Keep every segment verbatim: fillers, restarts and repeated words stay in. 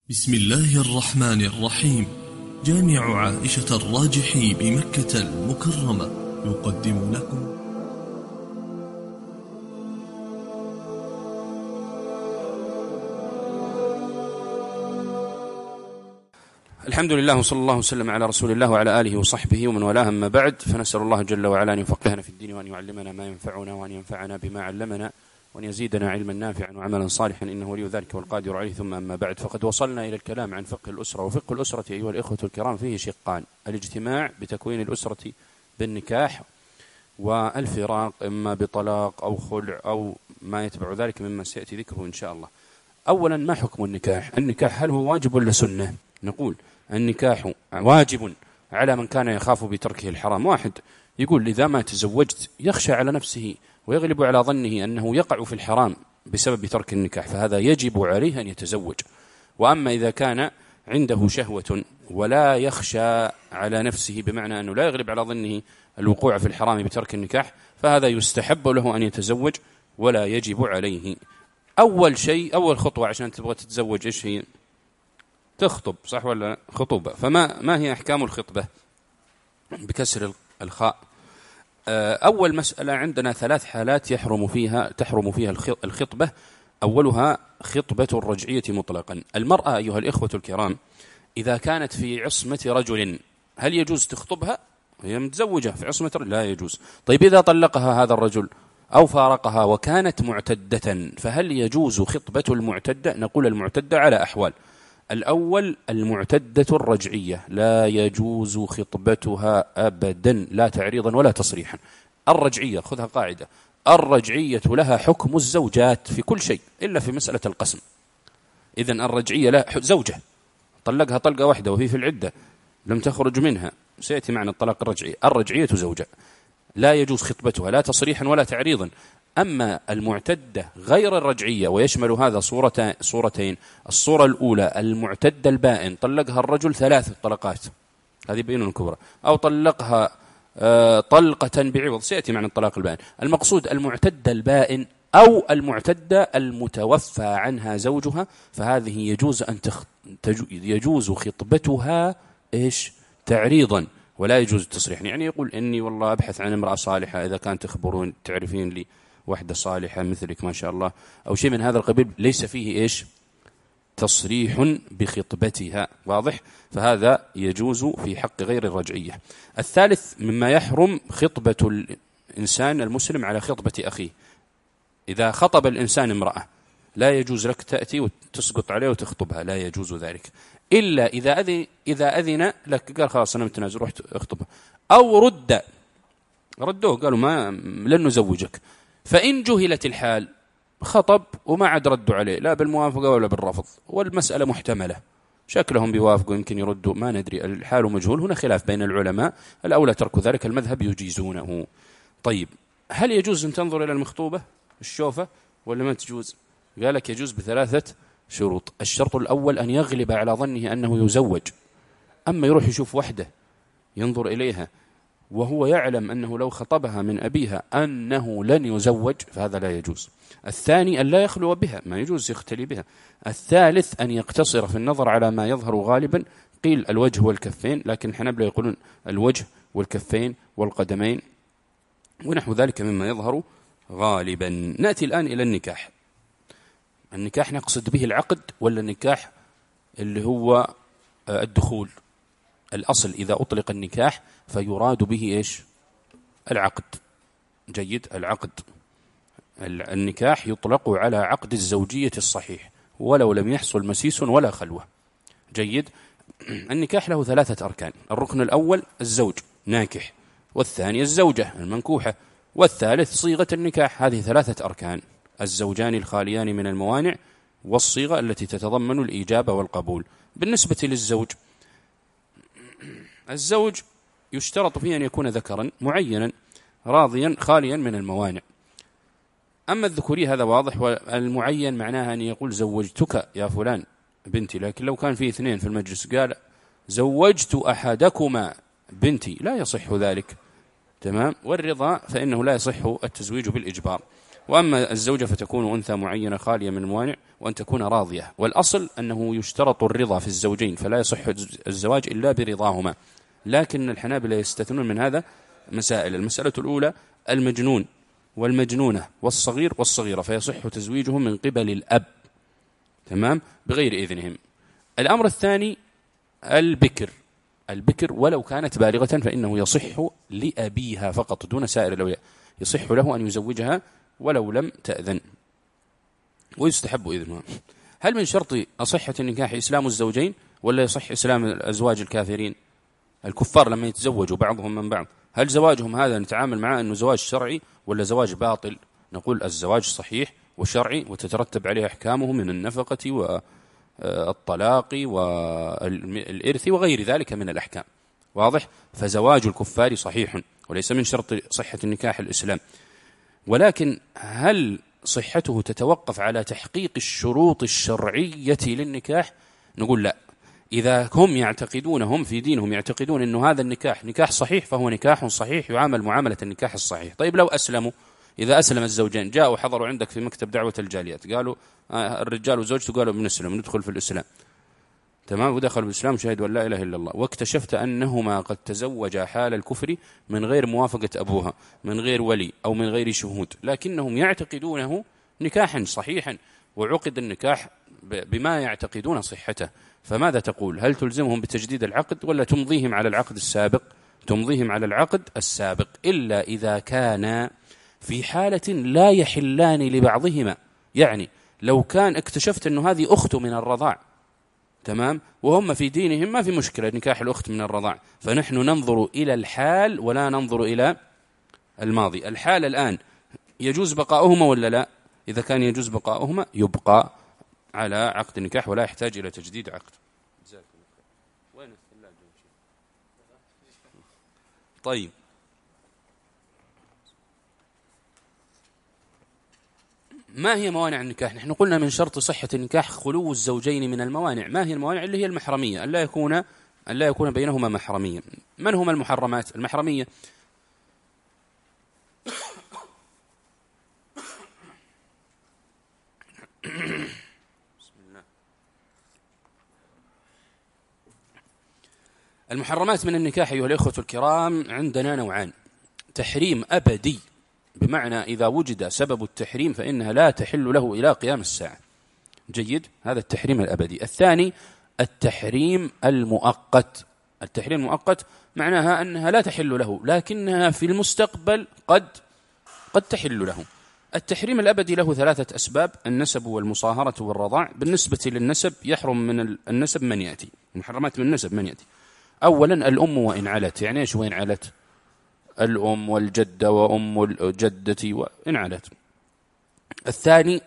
بسم الله الرحمن الرحيم. جامع عائشة الراجحي بمكة المكرمة يقدم لكم الحمد لله وصلى الله وسلم على رسول الله وعلى آله وصحبه ومن والاه، أما بعد، فنسأل الله جل وعلا أن يفقهنا في الدين وأن يعلمنا ما ينفعنا وأن ينفعنا بما علمنا وأن يزيدنا علما نافعا وعملا صالحا، إنه ولي ذلك والقادر عليه. ثم أما بعد، فقد وصلنا إلى الكلام عن فقه الأسرة. وفقه الأسرة أيها الإخوة الكرام فيه شقان: الاجتماع بتكوين الأسرة بالنكاح، والفراق إما بطلاق أو خلع أو ما يتبع ذلك مما سيأتي ذكره إن شاء الله. أولا، ما حكم النكاح؟ النكاح هل هو واجب ولا سنة؟ نقول النكاح واجب على من كان يخاف بتركه الحرام. واحد يقول إذا ما تزوجت يخشى على نفسه ويغلب على ظنه أنه يقع في الحرام بسبب ترك النكاح، فهذا يجب عليه أن يتزوج. وأما إذا كان عنده شهوة ولا يخشى على نفسه، بمعنى أنه لا يغلب على ظنه الوقوع في الحرام بترك النكاح، فهذا يستحب له أن يتزوج ولا يجب عليه. أول شيء، أول خطوة عشان تبغى تتزوج إيش هي؟ تخطب، صح ولا خطوبة؟ فما ما هي أحكام الخطبة بكسر الخاء؟ أول مسألة، عندنا ثلاث حالات يحرم فيها تحرم فيها الخطبة. أولها خطبة الرجعية مطلقا. المرأة أيها الإخوة الكرام إذا كانت في عصمة رجل، هل يجوز تخطبها؟ هي متزوجة في عصمة رجل، لا يجوز. طيب إذا طلقها هذا الرجل أو فارقها وكانت معتدة، فهل يجوز خطبة المعتدة؟ نقول المعتدة على أحوال. الأول المعتدة الرجعية لا يجوز خطبتها أبدا، لا تعريضا ولا تصريحا. الرجعية، خذها قاعدة، الرجعية لها حكم الزوجات في كل شيء إلا في مسألة القسم. إذن الرجعية لا زوجة طلقها طلقة واحدة وهي في العدة لم تخرج منها، سيأتي معنى الطلاق الرجعي. الرجعية زوجة لا يجوز خطبتها لا تصريحا ولا تعريضا. أما المعتدة غير الرجعية، ويشمل هذا صورتين: الصورة الأولى المعتدة البائن، طلقها الرجل ثلاث طلقات، هذه بينونة كبرى، أو طلقها طلقة بعوض، سيأتي معنى الطلاق البائن. المقصود المعتدة البائن أو المعتدة المتوفى عنها زوجها، فهذه يجوز أن تخ... يجوز خطبتها إيش؟ تعريضا، ولا يجوز التصريح. يعني يقول إني والله أبحث عن امرأة صالحة، إذا كان تخبرون تعرفين لي واحدة صالحة مثلك ما شاء الله، أو شيء من هذا القبيل، ليس فيه إيش؟ تصريح بخطبتها، واضح؟ فهذا يجوز في حق غير الرجعية. الثالث مما يحرم خطبة الإنسان المسلم على خطبة أخيه. إذا خطب الإنسان امرأة لا يجوز لك تأتي وتسقط عليه وتخطبها، لا يجوز ذلك إلا إذا أذن إذا أذن لك، قال خلاص أنا متنازل، رحت اخطبها، أو رد ردوه قالوا ما لن نزوجك. فإن جهلت الحال خطب وما عاد ردوا عليه لا بالموافقة ولا بالرفض، والمسألة محتملة، شكلهم بيوافقوا يمكن يردوا، ما ندري، الحال مجهول. هنا خلاف بين العلماء، الأولى ترك ذلك، المذهب يجيزونه. طيب هل يجوز أن تنظر إلى المخطوبة الشوفة ولا ما تجوز؟ قال لك يجوز بثلاثة شروط. الشرط الأول أن يغلب على ظنه أنه يزوج. أما يروح يشوف وحده ينظر إليها وهو يعلم أنه لو خطبها من أبيها أنه لن يزوج، فهذا لا يجوز. الثاني أن لا يخلو بها، ما يجوز يختلي بها. الثالث أن يقتصر في النظر على ما يظهر غالبا، قيل الوجه والكفين، لكن الحنابلة يقولون الوجه والكفين والقدمين ونحو ذلك مما يظهر غالبا. نأتي الآن إلى النكاح. النكاح نقصد به العقد ولا النكاح اللي هو الدخول؟ الأصل إذا أطلق النكاح فيراد به إيش؟ العقد. جيد، العقد. النكاح يطلق على عقد الزوجية الصحيح ولو لم يحصل مسيس ولا خلوة. جيد. النكاح له ثلاثة أركان: الركن الأول الزوج ناكح، والثاني الزوجة المنكوحة، والثالث صيغة النكاح. هذه ثلاثة أركان: الزوجان الخاليان من الموانع، والصيغة التي تتضمن الإيجاب والقبول. بالنسبة للزوج، الزوج يشترط فيه أن يكون ذكرا معينا راضيا خاليا من الموانع. أما الذكوري هذا واضح، والمعين معناها أن يقول زوجتك يا فلان بنتي، لكن لو كان فيه اثنين في المجلس قال زوجت أحدكما بنتي لا يصح ذلك. تمام. والرضا فإنه لا يصح التزويج بالإجبار. وأما الزوجة فتكون أنثى معينة خالية من الموانع وأن تكون راضية. والأصل أنه يشترط الرضا في الزوجين، فلا يصح الزواج إلا برضاهما، لكن الحنابلة يستثنون من هذا مسائل. المسألة الأولى المجنون والمجنونة والصغير والصغيرة، فيصح تزويجهم من قبل الأب، تمام، بغير إذنهم. الأمر الثاني البكر، البكر ولو كانت بالغة فإنه يصح لأبيها فقط دون سائر الأولياء، يصح له أن يزوجها ولو لم تأذن، ويستحب إذنها. هل من شرط أصحة النكاح إسلام الزوجين ولا يصح إسلام الأزواج الكافرين؟ الكفار لما يتزوجوا بعضهم من بعض، هل زواجهم هذا نتعامل معه أنه زواج شرعي ولا زواج باطل؟ نقول الزواج صحيح وشرعي وتترتب عليه أحكامه من النفقة والطلاق والإرث وغير ذلك من الأحكام، واضح؟ فزواج الكفار صحيح وليس من شرط صحة النكاح الإسلام. ولكن هل صحته تتوقف على تحقيق الشروط الشرعية للنكاح؟ نقول لا. إذا هم يعتقدون، هم في دينهم يعتقدون أنه هذا النكاح نكاح صحيح فهو نكاح صحيح يعامل معاملة النكاح الصحيح. طيب لو أسلموا، إذا أسلم الزوجين جاءوا حضروا عندك في مكتب دعوة الجاليات، قالوا آه الرجال وزوجته قالوا بنسلم ندخل في الإسلام، تمام، ودخلوا بالإسلام شهدوا أن لا إله إلا الله، واكتشفت أنهما قد تزوجا حال الكفر من غير موافقة أبوها، من غير ولي أو من غير شهود، لكنهم يعتقدونه نكاحا صحيحا وعقد النكاح بما يعتقدون صحته، فماذا تقول؟ هل تلزمهم بتجديد العقد ولا تمضيهم على العقد السابق؟ تمضيهم على العقد السابق، إلا إذا كان في حالة لا يحلان لبعضهما. يعني لو كان اكتشفت أنه هذه أخته من الرضاع، تمام، وهم في دينهم ما في مشكلة نكاح الأخت من الرضاع، فنحن ننظر إلى الحال ولا ننظر إلى الماضي. الحال الآن يجوز بقاؤهما ولا لا؟ إذا كان يجوز بقاؤهما يبقى على عقد النكاح ولا يحتاج إلى تجديد عقد. طيب، ما هي موانع النكاح؟ نحن قلنا من شرط صحة النكاح خلو الزوجين من الموانع. ما هي الموانع؟ اللي هي المحرمية، أن لا يكون أن لا يكون بينهما محرمية. من هما المحرمات؟ المحرمية المحرمات من النكاح أيها الإخوة الكرام عندنا نوعان: تحريم أبدي، بمعنى إذا وجد سبب التحريم فإنها لا تحل له إلى قيام الساعة، جيد، هذا التحريم الأبدي. الثاني التحريم المؤقت. التحريم المؤقت معناها أنها لا تحل له لكنها في المستقبل قد قد تحل له. التحريم الأبدي له ثلاثة أسباب: النسب والمصاهرة والرضاع. بالنسبة للنسب يحرم من النسب من يأتي، المحرمات من النسب من يأتي: أولا الأم وإن علت. يعني إيش وإن علت؟ الأم والجدة وأم الجدة وإن علت. الثاني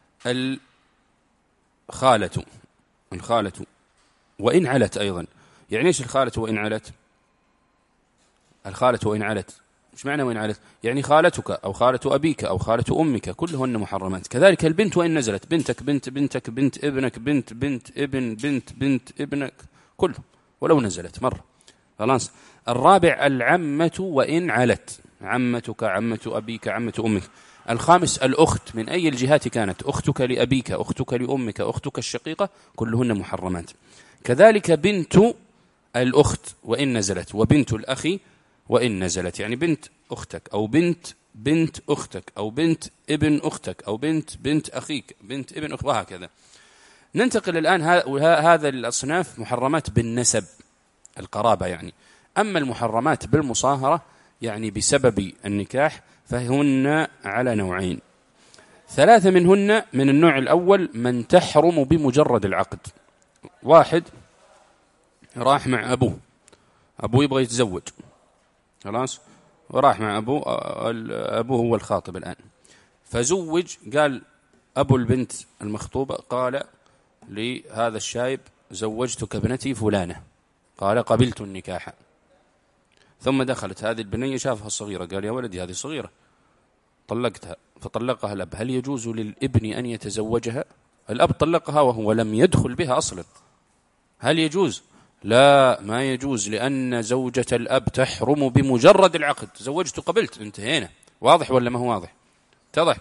الخالة، الخالة وإن علت أيضا. يعني إيش الخالة وإن علت؟ الخالة وإن علت إيش معنى وإن علت؟ يعني خالتك أو خالة أبيك أو خالة أمك كلهن محرمات. كذلك البنت وإن نزلت، بنتك بنت بنتك بنت ابنك بنت بنت ابن بنت بنت ابنك كله ولو نزلت مرة، خلاص. الرابع العمة وإن علت، عمتك عمة أبيك عمة أمك. الخامس الأخت من أي الجهات كانت، أختك لأبيك أختك لأمك أختك الشقيقة كلهن محرمات. كذلك بنت الأخت وإن نزلت، وبنت الأخ وإن نزلت، يعني بنت أختك أو بنت بنت أختك أو بنت ابن أختك أو بنت بنت أخيك بنت ابن أخ، وهكذا. ننتقل الآن هذا الأصناف محرمات بالنسب، القرابة يعني. أما المحرمات بالمصاهرة يعني بسبب النكاح فهن على نوعين: ثلاثة منهن من النوع الأول من تحرم بمجرد العقد. واحد راح مع أبوه، أبوه يبغى يتزوج، خلاص، وراح مع أبوه، أبوه هو الخاطب الآن، فزوج، قال أبو البنت المخطوبة قال لهذا الشايب زوجتك ابنتي فلانة، قال قبلت النكاح. ثم دخلت هذه البنية شافها الصغيرة، قال يا ولدي هذه صغيرة، طلقتها، فطلقها الأب. هل يجوز للابن أن يتزوجها؟ الأب طلقها وهو لم يدخل بها أصلا، هل يجوز؟ لا، ما يجوز، لأن زوجة الأب تحرم بمجرد العقد. زوجت قبلت، انتهينا. واضح ولا ما هو واضح؟ اتضح.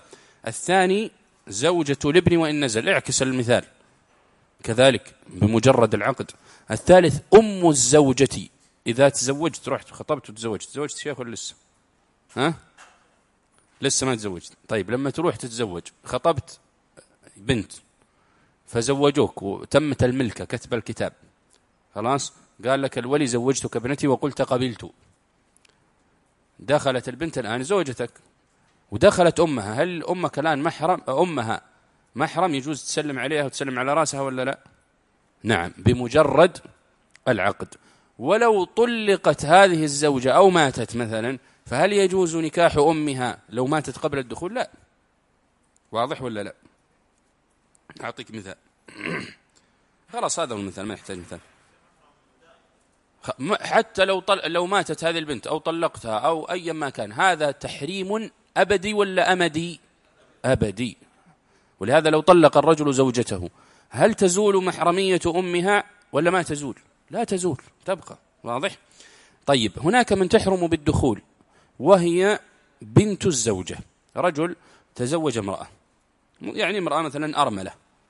الثاني زوجة الابن وإن نزل، اعكس المثال كذلك بمجرد العقد. الثالث أم الزوجة، إذا تزوجت رحت خطبت وتزوجت، تزوجت شيخ ولا لسه؟ ها؟ لسه ما تزوجت. طيب لما تروح تتزوج خطبت بنت فزوجوك وتمت الملكة كتب الكتاب، خلاص قال لك الولي زوجتك ابنتي وقلت قبلت، دخلت البنت الآن زوجتك ودخلت أمها، هل أمك الآن محرم؟ أمها محرم يجوز تسلم عليها وتسلم على رأسها ولا لا؟ نعم بمجرد العقد. ولو طلقت هذه الزوجة أو ماتت مثلا، فهل يجوز نكاح أمها لو ماتت قبل الدخول؟ لا. واضح ولا لا؟ أعطيك مثال. خلاص هذا هو المثال، ما يحتاج مثال. حتى لو طل... لو ماتت هذه البنت أو طلقتها أو أي ما كان، هذا تحريم أبدي ولا أمدي؟ أبدي. ولهذا لو طلق الرجل زوجته هل تزول محرمية أمها ولا ما تزول؟ لا تزول، تبقى. واضح؟ طيب هناك من تحرم بالدخول وهي بنت الزوجة. رجل تزوج امرأة، يعني امرأة مثلا أرملة،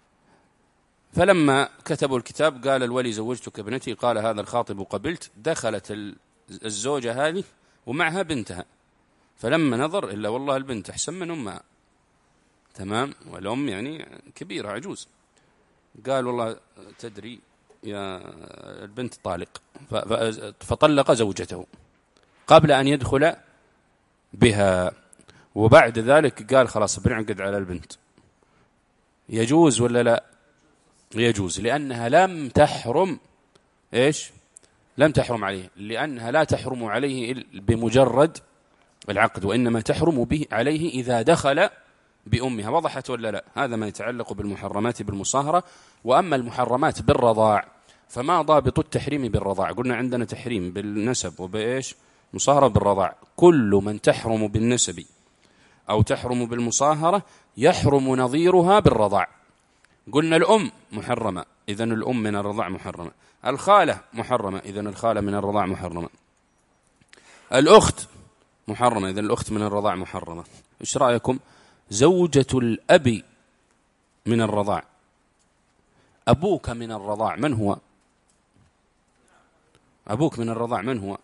فلما كتبوا الكتاب قال الولي زوجتك ابنتي، قال هذا الخاطب قبلت، دخلت الزوجة هذه ومعها بنتها، فلما نظر إلا والله البنت أحسن من أمها، تمام، والأم يعني كبيرة عجوز، قال والله تدري يا البنت طالق، فطلق زوجته قبل أن يدخل بها، وبعد ذلك قال خلاص بنعقد على البنت. يجوز ولا لا؟ يجوز، لأنها لم تحرم إيش؟ لم تحرم عليه، لأنها لا تحرم عليه بمجرد العقد، وإنما تحرم به عليه إذا دخل بأمها. وضحت ولا لا؟ هذا ما يتعلق بالمحرمات بالمصاهرة. وأما المحرمات بالرضاع فما ضابط التحريم بالرضاع؟ قلنا عندنا تحريم بالنسب وبإيش؟ مصاهرة بالرضاع. كل من تحرم بالنسب أو تحرم بالمصاهرة يحرم نظيرها بالرضاع. قلنا الأم محرمة، إذن الأم من الرضاع محرمة. الخالة محرمة، إذن الخالة من الرضاع محرمة. الأخت محرمة، إذن الأخت من الرضاع محرمة. إيش رأيكم؟ زوجة الأب من الرضاع. أبوك من الرضاع من هو؟ أبوك من الرضاع من هو؟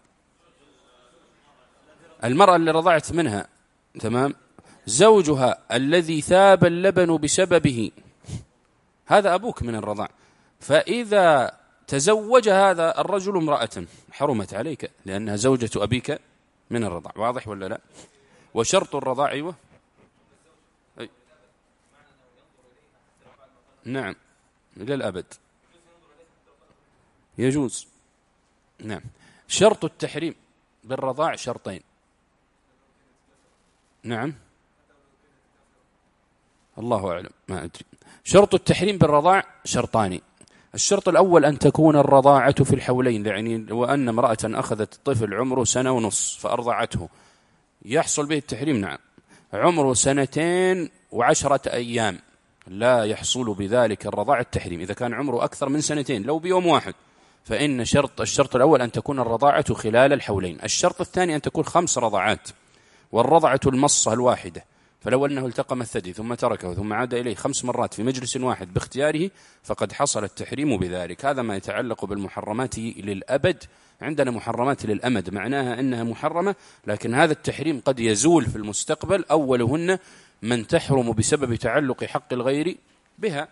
المرأة اللي رضعت منها، تمام. زوجها الذي ثاب اللبن بسببه هذا أبوك من الرضاع. فإذا تزوج هذا الرجل امرأة حرمت عليك لأنها زوجة أبيك من الرضاع. واضح ولا لا؟ وشرط الرضاع أيوة أي. نعم إلى الأبد يجوز. نعم. شرط التحريم بالرضاع شرطين. نعم الله أعلم ما أدري. شرط التحريم بالرضاع شرطان. الشرط الأول أن تكون الرضاعة في الحولين، يعني وأن امرأة أخذت الطفل عمره سنة ونصف فأرضعته يحصل به التحريم. نعم. عمره سنتين وعشرة أيام لا يحصل بذلك الرضاع التحريم. إذا كان عمره أكثر من سنتين لو بيوم واحد فإن شرط الشرط الأول أن تكون الرضاعة خلال الحولين. الشرط الثاني أن تكون خمس رضعات، والرضعة المصة الواحدة، فلو أنه التقم الثدي ثم تركه ثم عاد إليه خمس مرات في مجلس واحد باختياره فقد حصل التحريم بذلك. هذا ما يتعلق بالمحرمات للأبد. عندنا محرمات للأمد معناها أنها محرمة، لكن هذا التحريم قد يزول في المستقبل. أولهن من تحرم بسبب تعلق حق الغير بها،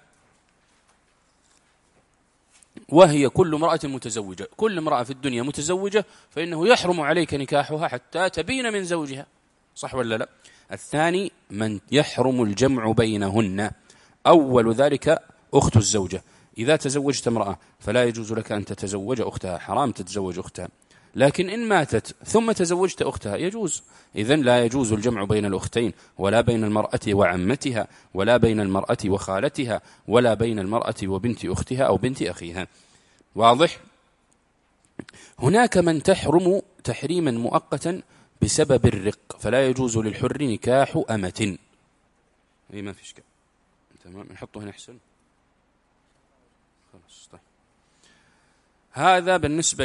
وهي كل امرأة متزوجة. كل امرأة في الدنيا متزوجة فإنه يحرم عليك نكاحها حتى تبين من زوجها. صح ولا لا؟ الثاني من يحرم الجمع بينهن. أول ذلك أخت الزوجة. إذا تزوجت امرأة فلا يجوز لك أن تتزوج أختها، حرام تتزوج أختها. لكن إن ماتت ثم تزوجت أختها يجوز. إذن لا يجوز الجمع بين الأختين، ولا بين المرأة وعمتها، ولا بين المرأة وخالتها، ولا بين المرأة وبنت أختها أو بنت أخيها. واضح؟ هناك من تحرم تحريما مؤقتا بسبب الرق، فلا يجوز للحر نكاح أمة. أي ما فيش كده. تمام، نحطه هنا أحسن. خلاص طيب. هذا بالنسبة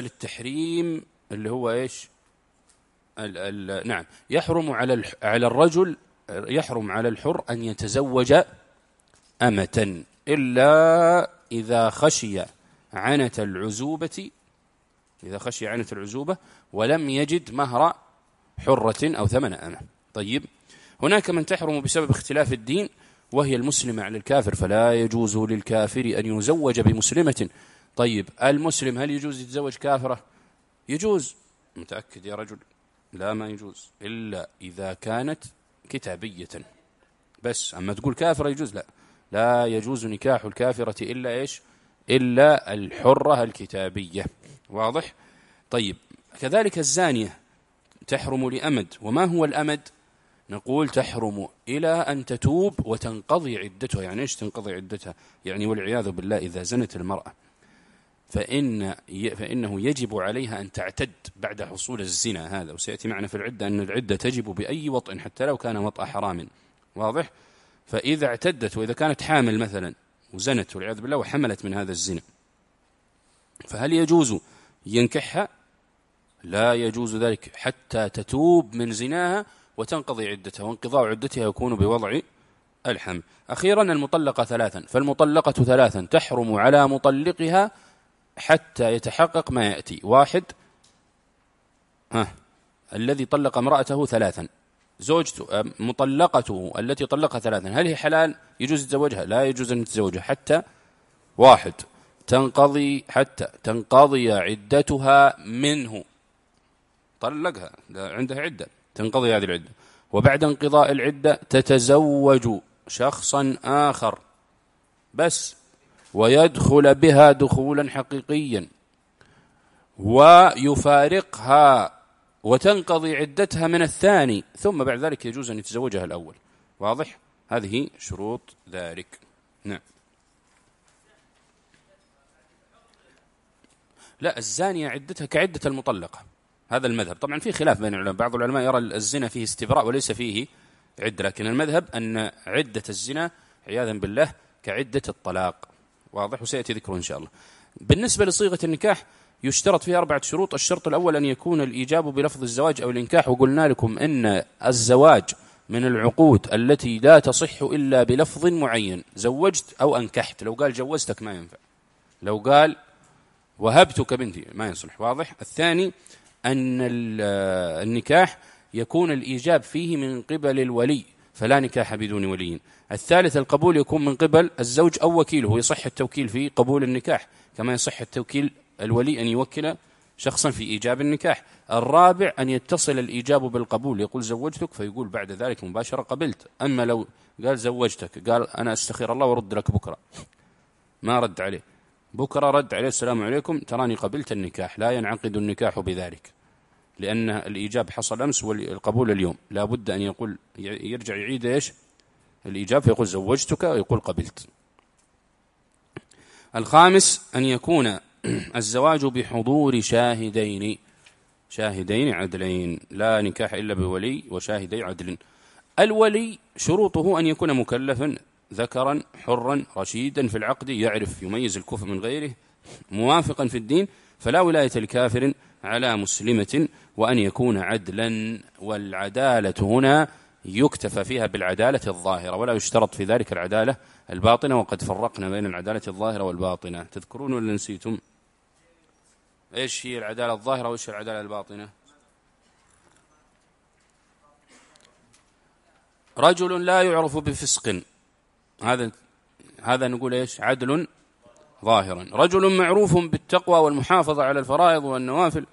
للتحريم اللي هو إيش؟ ال ال نعم. يحرم على على الرجل يحرم على الحر أن يتزوج أمة إلا إذا خشي عنة العزوبة إذا خشي عنة العزوبة ولم يجد مهر حرة أو ثمن أمة. طيب، هناك من تحرم بسبب اختلاف الدين وهي المسلمة على الكافر، فلا يجوز للكافر أن يزوج بمسلمة. طيب، المسلم هل يجوز يتزوج كافرة؟ يجوز. متأكد يا رجل؟ لا، ما يجوز إلا إذا كانت كتابية بس. أما تقول كافرة يجوز، لا لا يجوز نكاح الكافرة إلا إيش؟ إلا الحرة الكتابية. واضح؟ طيب، كذلك الزانية تحرم لأمد. وما هو الأمد؟ نقول تحرم إلى أن تتوب وتنقضي عدتها. يعني إيش تنقضي عدتها؟ يعني والعياذ بالله إذا زنت المرأة فإن فإنه يجب عليها أن تعتد بعد حصول الزنا هذا، وسيأتي معنا في العدة أن العدة تجب بأي وطء حتى لو كان وطأ حرام. واضح؟ فإذا اعتدت وإذا كانت حامل مثلا وزنت والعياذ بالله وحملت من هذا الزنا، فهل يجوز ينكحها؟ لا يجوز ذلك حتى تتوب من زناها وتنقضي عدتها، وانقضاء عدتها يكون بوضع الحمل. أخيرا المطلقة ثلاثا، فالمطلقة ثلاثا تحرم على مطلقها حتى يتحقق ما يأتي. واحد، ها الذي طلق امرأته ثلاثا، زوجته مطلقته التي طلقها ثلاثا، هل هي حلال يجوز يتزوجها؟ لا يجوز أن يتزوجها حتى واحد تنقضي حتى تنقضي عدتها منه. طلقها عندها عدة، تنقضي هذه العدة، وبعد انقضاء العدة تتزوج شخصا آخر بس، ويدخل بها دخولا حقيقيا، ويفارقها وتنقضي عدتها من الثاني، ثم بعد ذلك يجوز أن يتزوجها الأول. واضح؟ هذه شروط ذلك. نعم. لا، الزانية عدتها كعدة المطلقة، هذا المذهب. طبعا في خلاف بين العلماء، بعض العلماء يرى الزنا فيه استبراء وليس فيه عدة، لكن المذهب أن عدة الزنا عياذا بالله كعدة الطلاق. واضح؟ وسيأتي ذكره إن شاء الله. بالنسبة لصيغة النكاح يشترط فيها أربعة شروط. الشرط الأول أن يكون الإيجاب بلفظ الزواج أو الإنكاح، وقلنا لكم أن الزواج من العقود التي لا تصح إلا بلفظ معين، زوجت أو أنكحت. لو قال جوزتك ما ينفع، لو قال وهبتك بنتي ما يصلح. واضح؟ الثاني أن النكاح يكون الإيجاب فيه من قبل الولي، فلا نكاح بدون ولي. الثالث القبول يكون من قبل الزوج أو وكيله، يصح التوكيل في قبول النكاح كما يصح التوكيل الولي أن يوكل شخصا في إيجاب النكاح. الرابع أن يتصل الإيجاب بالقبول، يقول زوجتك فيقول بعد ذلك مباشرة قبلت. أما لو قال زوجتك قال أنا أستخير الله ورد لك بكرة، ما رد عليه، بكرة رد عليه السلام عليكم تراني قبلت النكاح، لا ينعقد النكاح بذلك، لأن الإيجاب حصل أمس والقبول اليوم. لا بد أن يقول يرجع يعيد إيش الإيجاب، فيقول زوجتك ويقول قبلت. الخامس أن يكون الزواج بحضور شاهدين شاهدين عدلين، لا نكاح إلا بولي وشاهدي عدل. الولي شروطه أن يكون مكلفا ذكرا حرا رشيدا في العقد، يعرف يميز الكفء من غيره، موافقا في الدين، فلا ولاية لكافر على مسلمة، وأن يكون عدلا. والعدالة هنا يكتفى فيها بالعدالة الظاهرة، ولا يشترط في ذلك العدالة الباطنة، وقد فرقنا بين العدالة الظاهرة والباطنة. تذكرون ولا نسيتم؟ إيش هي العدالة الظاهرة وإيش العدالة الباطنة؟ رجل لا يعرف بفسق، هذا هذا نقول إيش؟ عدل ظاهرا. رجل معروف بالتقوى والمحافظة على الفرائض والنوافل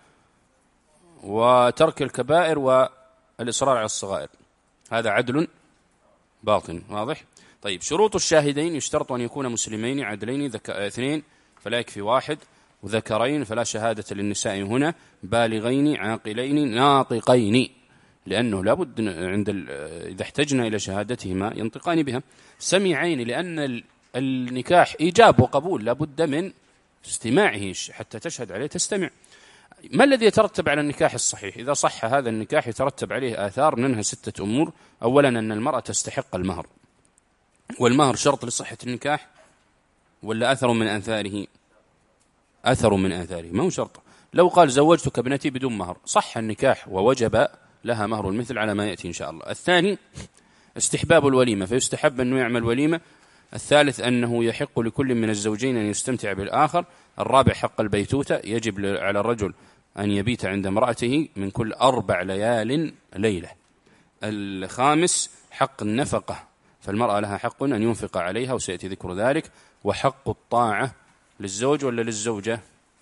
وترك الكبائر والإصرار على الصغائر، هذا عدل باطن. واضح؟ طيب، شروط الشاهدين يشترط أن يكون مسلمين عدلين، ذك... اثنين فلا يكفي واحد، وذكرين فلا شهادة للنساء هنا، بالغين عاقلين ناطقين، لأنه لابد عند ال... إذا احتجنا إلى شهادتهما ينطقان بها، سميعين لأن النكاح إيجاب وقبول لابد من استماعه حتى تشهد عليه تستمع. ما الذي يترتب على النكاح الصحيح؟ إذا صح هذا النكاح يترتب عليه آثار، منها ستة أمور. أولا أن المرأة تستحق المهر، والمهر شرط لصحة النكاح ولا أثر من آثاره؟ أثر من آثاره، ما هو شرط. لو قال زوجتك ابنتي بدون مهر صح النكاح ووجب لها مهر المثل على ما يأتي إن شاء الله. الثاني استحباب الوليمة، فيستحب أنه يعمل وليمة. الثالث أنه يحق لكل من الزوجين أن يستمتع بالآخر. الرابع حق البيتوتة، يجب على الرجل أن يبيت عند امرأته من كل أربع ليال ليلة. الخامس حق النفقة، فالمرأة لها حق أن ينفق عليها وسيأتي ذكر ذلك. وحق الطاعة للزوج ولا للزوجة؟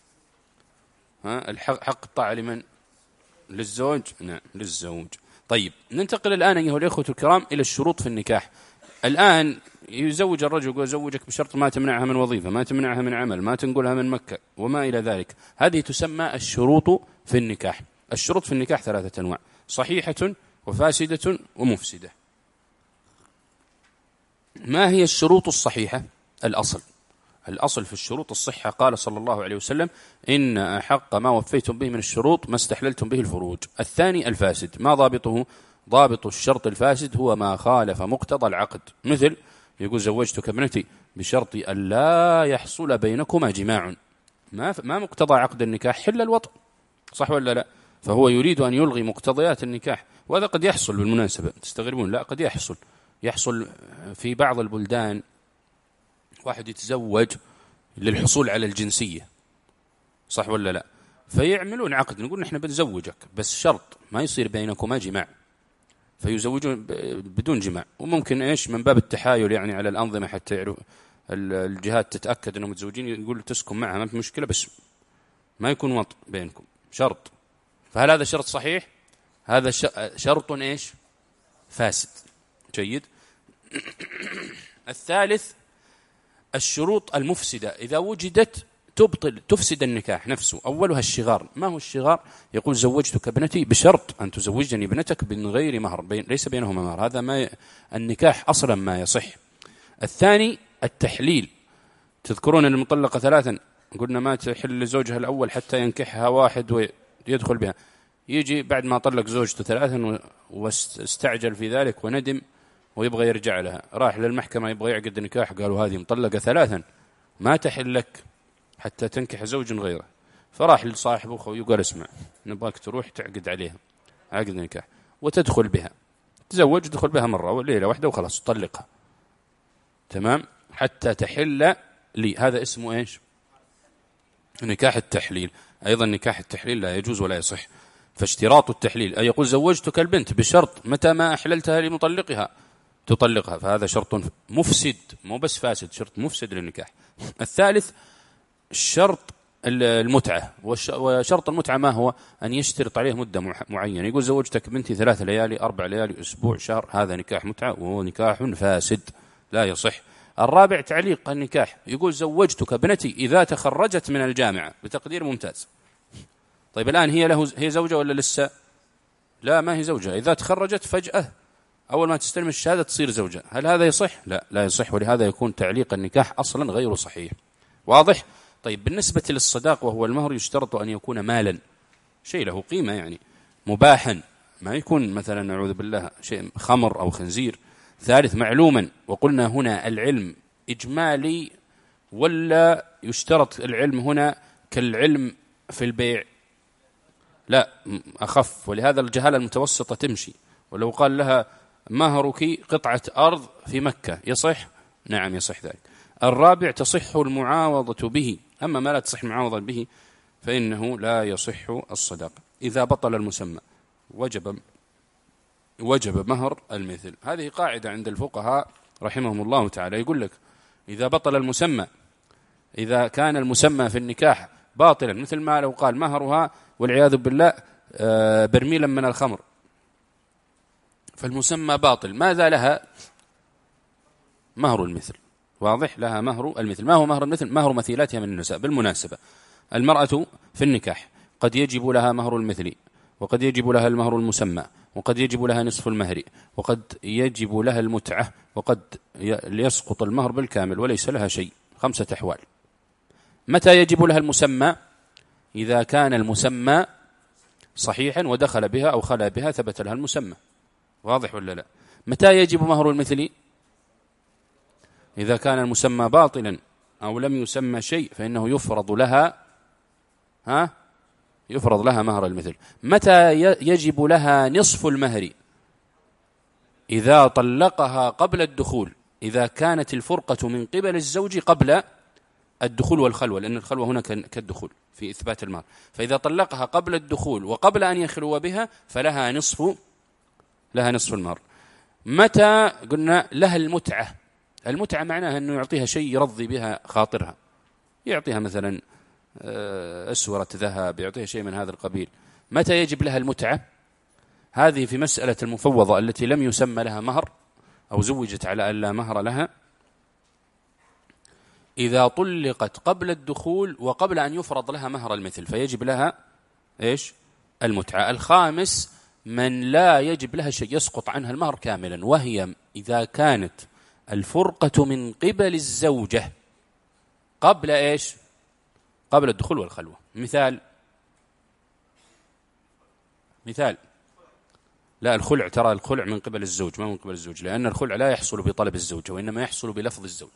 ها الحق حق الطاعة لمن؟ للزوج؟ نعم للزوج. طيب ننتقل الآن أيها الأخوة الكرام إلى الشروط في النكاح. الآن يزوج الرجل يقول زوجك بشرط ما تمنعها من وظيفة، ما تمنعها من عمل، ما تنقلها من مكة وما إلى ذلك. هذه تسمى الشروط في النكاح. الشروط في النكاح ثلاثة أنواع: صحيحة وفاسدة ومفسدة. ما هي الشروط الصحيحة؟ الأصل الأصل في الشروط الصحة، قال صلى الله عليه وسلم: إن أحق ما وفيتم به من الشروط ما استحللتم به الفروج. الثاني الفاسد. ما ضابطه؟ ضابط الشرط الفاسد هو ما خالف مقتضى العقد، مثل يقول زوجتك ابنتي بشرط أن لا يحصل بينكما جماع. ما ما مقتضى عقد النكاح؟ حل الوطء، صح ولا لا؟ فهو يريد أن يلغي مقتضيات النكاح، وهذا قد يحصل بالمناسبة. تستغربون؟ لا، قد يحصل يحصل في بعض البلدان واحد يتزوج للحصول على الجنسية، صح ولا لا؟ فيعملون عقد، نقول نحن بنزوجك بس شرط ما يصير بينكما جماع، فيزوجون بدون جماع. وممكن إيش من باب التحايل يعني على الأنظمة حتى يعرف الجهات تتأكد أنهم متزوجين، يقول تسكن معها ما في مشكلة بس ما يكون وطء بينكم، شرط. فهل هذا شرط صحيح؟ هذا شرط إيش؟ فاسد. جيد. الثالث الشروط المفسدة، إذا وجدت تبطل تفسد النكاح نفسه. أولها الشغار. ما هو الشغار؟ يقول زوجتك ابنتي بشرط أن تزوجني ابنتك من غير مهر، بين ليس بينهما مهر، هذا ما ي... النكاح أصلا ما يصح. الثاني التحليل. تذكرون أن المطلقة ثلاثا قلنا ما تحل لزوجها الأول حتى ينكحها واحد ويدخل بها، يجي بعد ما طلق زوجته ثلاثا واستعجل في ذلك وندم ويبغى يرجع لها، راح للمحكمة يبغى يعقد النكاح، قالوا هذه مطلقة ثلاثا ما تحل لك حتى تنكح زوج غيره. فراح لصاحبه خويه وقال اسمع نبغاك تروح تعقد عليها عقد النكاح وتدخل بها، تزوج تدخل بها مرة وليلة واحدة وخلاص طلقها، تمام، حتى تحل لي. هذا اسمه ايش؟ نكاح التحليل. أيضا نكاح التحليل لا يجوز ولا يصح. فاشتراط التحليل أن يقول زوجتك البنت بشرط متى ما أحللتها لمطلقها تطلقها، فهذا شرط مفسد، مو بس فاسد، شرط مفسد للنكاح. الثالث الشرط المتعة. وشرط المتعة ما هو؟ أن يشترط عليه مدة معينة، يقول زوجتك بنتي ثلاث ليالي أربع ليالي أسبوع شهر، هذا نكاح متعة وهو نكاح فاسد لا يصح. الرابع تعليق النكاح، يقول زوجتك ابنتي إذا تخرجت من الجامعة، بتقدير ممتاز. طيب الآن هي له هي زوجة ولا لسه؟ لا، ما هي زوجة. إذا تخرجت فجأة أول ما تستلم الشهادة تصير زوجة، هل هذا يصح؟ لا لا يصح، ولهذا يكون تعليق النكاح أصلا غير صحيح. واضح؟ طيب بالنسبة للصداق وهو المهر، يشترط أن يكون مالا، شيء له قيمة يعني مباحا، ما يكون مثلا نعوذ بالله شيء خمر أو خنزير. ثالث معلوما، وقلنا هنا العلم إجمالي ولا يشترط العلم هنا كالعلم في البيع؟ لا، أخف، ولهذا الجهالة المتوسطة تمشي. ولو قال لها مهرك قطعة أرض في مكة يصح؟ نعم يصح ذلك. الرابع تصح المعاوضة به، أما ما لا تصح المعاوضة به فإنه لا يصح الصداقة. إذا بطل المسمى وجب وجب مهر المثل. هذه قاعدة عند الفقهاء رحمهم الله تعالى، يقول لك إذا بطل المسمى، إذا كان المسمى في النكاح باطلا، مثل ما لو قال مهرها والعياذ بالله برميلا من الخمر، فالمسمى باطل، ماذا لها؟ مهر المثل. واضح؟ لها مهر المثل. ما هو مهر المثل؟ مهر مثيلاتها من النساء. بالمناسبة المرأة في النكاح قد يجب لها مهر المثل، وقد يجب لها المهر المسمى، وقد يجب لها نصف المهر، وقد يجب لها المتعة، وقد يسقط المهر بالكامل وليس لها شيء. خمسة أحوال. متى يجب لها المسمى؟ إذا كان المسمى صحيحا ودخل بها أو خلا بها ثبت لها المسمى. واضح ولا لا؟ متى يجب مهر المثل؟ إذا كان المسمى باطلا أو لم يسمى شيء فإنه يفرض لها ها يفرض لها مهر المثل. متى يجب لها نصف المهر؟ إذا طلقها قبل الدخول، إذا كانت الفرقة من قبل الزوج قبل الدخول والخلوة، لأن الخلوة هنا كالدخول في إثبات المهر، فإذا طلقها قبل الدخول وقبل أن يخلو بها فلها نصف لها نصف المهر. متى قلنا لها المتعة؟ المتعة معناها أنه يعطيها شيء يرضي بها خاطرها، يعطيها مثلا أسورة ذهب، يعطيها شيء من هذا القبيل. متى يجب لها المتعة؟ هذه في مسألة المفوضة التي لم يسمى لها مهر أو زوجت على أن لا مهر لها، إذا طلقت قبل الدخول وقبل أن يفرض لها مهر المثل فيجب لها إيش؟ المتعة. الخامس من لا يجب لها شيء، يسقط عنها المهر كاملا، وهي إذا كانت الفرقة من قبل الزوجة قبل إيش؟ قبل الدخول والخلوة. مثال مثال لا، الخلع، ترى الخلع من قبل الزوج ما من قبل الزوج، لأن الخلع لا يحصل بطلب الزوج وإنما يحصل بلفظ الزوج.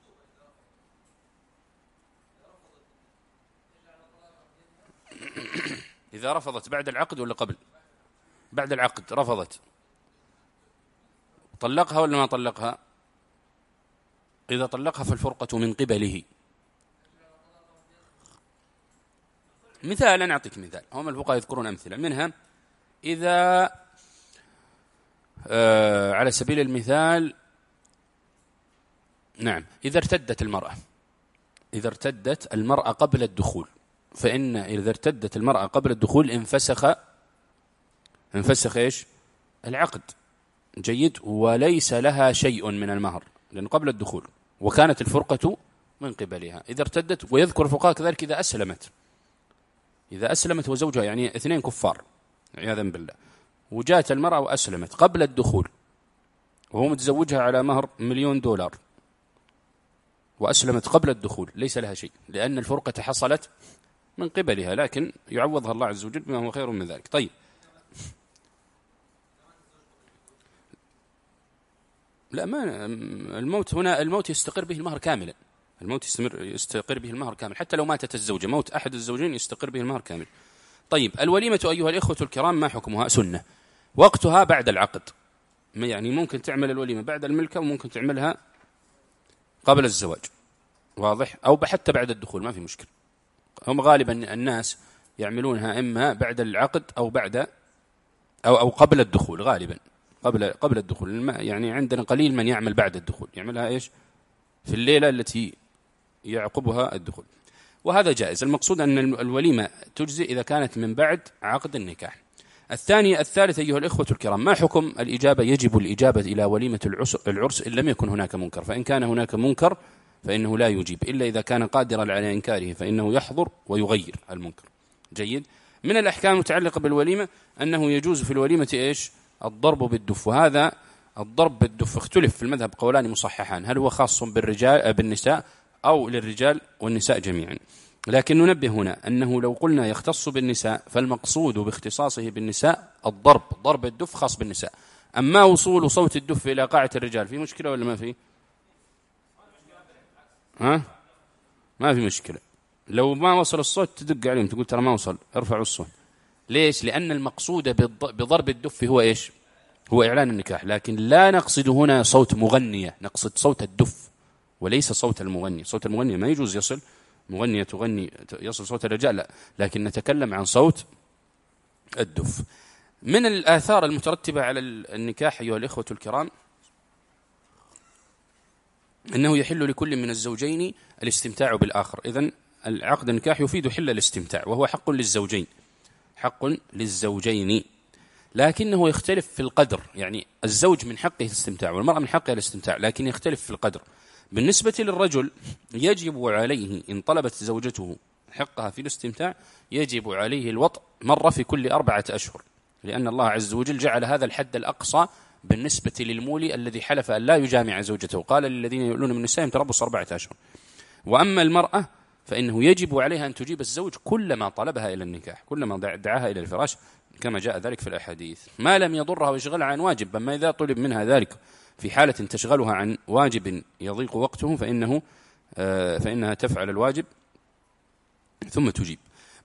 إذا رفضت بعد العقد ولا قبل؟ بعد العقد رفضت، طلقها ولا ما طلقها؟ إذا طلقها فالفرقة من قبله. مثال، أنا أعطيك مثال، هم الفقهاء يذكرون أمثلة منها. إذا آه على سبيل المثال، نعم، إذا ارتدت المرأة إذا ارتدت المرأة قبل الدخول، فإن إذا ارتدت المرأة قبل الدخول انفسخ انفسخ إيش؟ العقد. جيد. وليس لها شيء من المهر لأن قبل الدخول وكانت الفرقة من قبلها. إذا ارتدت، ويذكر الفقهاء كذلك إذا أسلمت إذا أسلمت وزوجها، يعني اثنين كفار عياذا بالله، وجاءت المرأة وأسلمت قبل الدخول وهو متزوجها على مهر مليون دولار وأسلمت قبل الدخول، ليس لها شيء لأن الفرقة حصلت من قبلها، لكن يعوضها الله عز وجل بما هو خير من ذلك. طيب، لا، ما الموت هنا، الموت يستقر به المهر كاملا، الموت يستمر يستقر به المهر كامل، حتى لو ماتت الزوجة، موت أحد الزوجين يستقر به المهر كامل. طيب، الوليمة أيها الإخوة الكرام ما حكمها؟ سنة، وقتها بعد العقد، يعني ممكن تعمل الوليمة بعد الملكة وممكن تعملها قبل الزواج، واضح؟ أو حتى بعد الدخول ما في مشكلة. هم غالبا الناس يعملونها إما بعد العقد أو بعد أو أو قبل الدخول، غالبا قبل قبل الدخول، يعني عندنا قليل من يعمل بعد الدخول، يعملها إيش؟ في الليلة التي يعقبها الدخول، وهذا جائز. المقصود أن الوليمة تجزي إذا كانت من بعد عقد النكاح. الثاني الثالث أيها الإخوة الكرام، ما حكم الإجابة؟ يجب الإجابة إلى وليمة العرس إن لم يكن هناك منكر، فإن كان هناك منكر فإنه لا يجيب، إلا إذا كان قادرا على إنكاره فإنه يحضر ويغير المنكر. جيد. من الأحكام المتعلقة بالوليمة أنه يجوز في الوليمة إيش؟ الضرب بالدف، وهذا الضرب بالدف اختلف في المذهب قولان مصححان، هل هو خاص بالرجال بالنساء أو للرجال والنساء جميعا. لكن ننبه هنا أنه لو قلنا يختص بالنساء فالمقصود باختصاصه بالنساء الضرب، ضرب الدف خاص بالنساء. أما وصول صوت الدف إلى قاعة الرجال في مشكلة ولا ما في؟ ها؟ ما في مشكلة. لو ما وصل الصوت تدق عليهم تقول ترى ما وصل، ارفعوا الصوت. ليش؟ لأن المقصود بضرب الدف هو إيش؟ هو إعلان النكاح، لكن لا نقصد هنا صوت مغنية، نقصد صوت الدف وليس صوت المغني. صوت المغني ما يجوز يصل، مغنية تغني يصل صوت الرجال، لا، لكن نتكلم عن صوت الدف. من الآثار المترتبة على النكاح أيها الإخوة الكرام أنه يحل لكل من الزوجين الاستمتاع بالآخر. إذن العقد النكاح يفيد حل الاستمتاع، وهو حق للزوجين، حق للزوجين، لكنه يختلف في القدر. يعني الزوج من حقه الاستمتاع والمرأة من حقها الاستمتاع، لكن يختلف في القدر. بالنسبة للرجل يجب عليه إن طلبت زوجته حقها في الاستمتاع يجب عليه الوطء مرة في كل أربعة أشهر، لأن الله عز وجل جعل هذا الحد الأقصى بالنسبة للمولي الذي حلف أن لا يجامع زوجته، قال للذين يؤلون من نسائهم تربص أربعة أشهر. وأما المرأة فإنه يجب عليها أن تجيب الزوج كلما طلبها إلى النكاح، كلما دعاها إلى الفراش، كما جاء ذلك في الأحاديث، ما لم يضرها ويشغلها عن واجب. أما إذا طلب منها ذلك في حالة تشغلها عن واجب يضيق وقته فإنه آه فإنها تفعل الواجب ثم تجيب.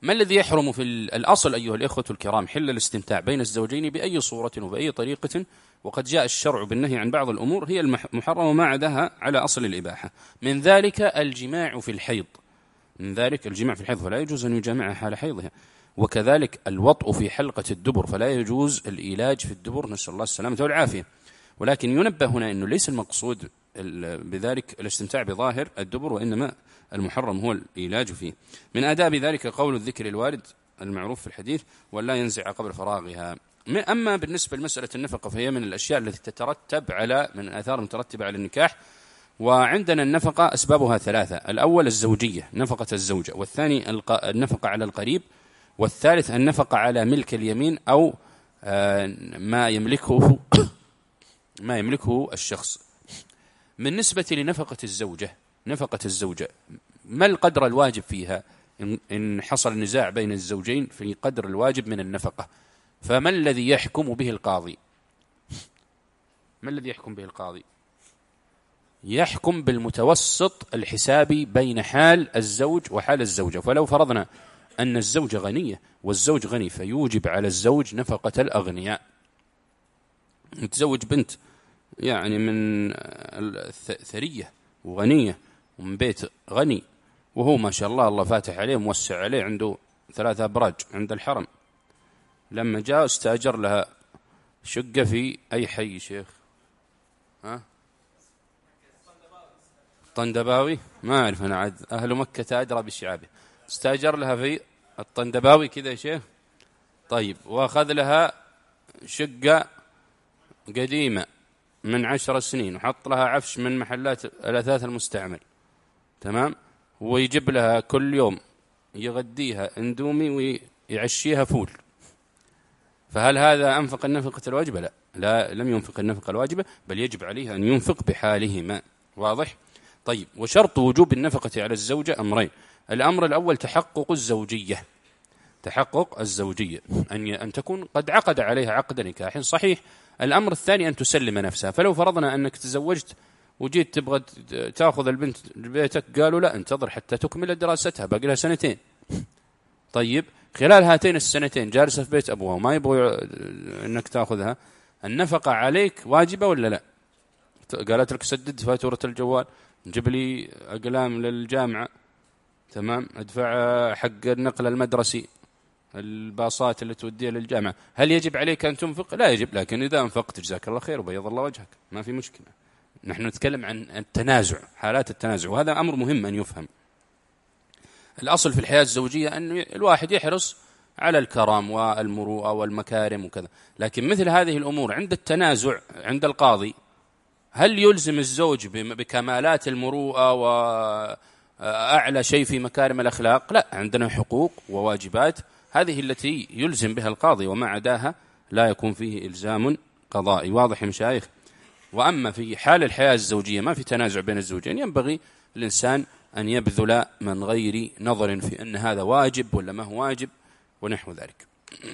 ما الذي يحرم في الأصل أيها الإخوة الكرام؟ حل الاستمتاع بين الزوجين بأي صورة وبأي طريقة، وقد جاء الشرع بالنهي عن بعض الأمور هي المحرمة وما عداها على أصل الإباحة. من ذلك الجماع في الحيض، من ذلك الجماع في الحيض فلا يجوز أن يجامعها حال حيضها، وكذلك الوطء في حلقة الدبر فلا يجوز الإيلاج في الدبر، نسأل الله السلامة والعافية. ولكن ينبه هنا أنه ليس المقصود بذلك الاستمتاع بظاهر الدبر، وإنما المحرم هو الإيلاج فيه. من آداب ذلك قول الذكر الوارد المعروف في الحديث ولا ينزع قبل فراغها. أما بالنسبة لمسألة النفقة فهي من الأشياء التي تترتب على من الآثار المترتبة على النكاح. وعندنا النفقة أسبابها ثلاثة: الأول الزوجية، نفقة الزوجة، والثاني النفقة على القريب، والثالث النفقة على ملك اليمين أو ما يملكه ما يملكه الشخص. بالنسبة لنفقة الزوجة، نفقة الزوجة ما القدر الواجب فيها إن حصل نزاع بين الزوجين في قدر الواجب من النفقة؟ فما الذي يحكم به القاضي؟ ما الذي يحكم به القاضي؟ يحكم بالمتوسط الحسابي بين حال الزوج وحال الزوجة. فلو فرضنا أن الزوجة غنية والزوج غني فيوجب على الزوج نفقة الأغنياء. متزوج بنت يعني من ثرية وغنية ومن بيت غني، وهو ما شاء الله الله فاتح عليه موسع عليه، عنده ثلاثة أبراج عند الحرم، لما جاء استأجر لها شقة في أي حي شيخ؟ ها؟ طندباوي؟ ما أعرف أنا، عاد أهل مكة أدرى بشعابه. استأجر لها في الطندباوي كذا يا شيخ. طيب، وأخذ لها شقة قديمة من عشر سنين وحط لها عفش من محلات الأثاث المستعمل، تمام، ويجيب لها كل يوم يغديها اندومي ويعشيها فول. فهل هذا أنفق النفقة الواجبة؟ لا، لا لم ينفق النفقة الواجبة، بل يجب عليه أن ينفق بحالهما. واضح؟ طيب، وشرط وجوب النفقة على الزوجة أمرين: الأمر الأول تحقق الزوجية، تحقق الزوجية أن أن تكون قد عقد عليها عقد نكاح صحيح. الأمر الثاني أن تسلم نفسها. فلو فرضنا أنك تزوجت وجيت تبغى تأخذ البنت لبيتك، قالوا لا، انتظر حتى تكمل دراستها، باقي لها سنتين. طيب، خلال هاتين السنتين جالسة في بيت أبوها وما يبغوا أنك تأخذها، النفقة عليك واجبة ولا لا؟ قالت لك سدد فاتورة الجوال، جيب لي أقلام للجامعة، تمام، ادفع حق النقل المدرسي، الباصات اللي توديها للجامعة، هل يجب عليك أن تنفق؟ لا يجب، لكن إذا أنفقت جزاك الله خير وبيض الله وجهك، ما في مشكلة. نحن نتكلم عن التنازع، حالات التنازع، وهذا أمر مهم أن يفهم. الأصل في الحياة الزوجية أن الواحد يحرص على الكرم والمروءة والمكارم وكذا، لكن مثل هذه الأمور عند التنازع عند القاضي، هل يلزم الزوج بكمالات المروءة وأعلى شيء في مكارم الأخلاق؟ لا، عندنا حقوق وواجبات، هذه التي يلزم بها القاضي، وما عداها لا يكون فيه إلزام قضائي. واضح يا مشايخ؟ وأما في حال الحياة الزوجية ما في تنازع بين الزوجين، ينبغي الإنسان أن يبذل من غير نظر في أن هذا واجب ولا ما هو واجب ونحو ذلك.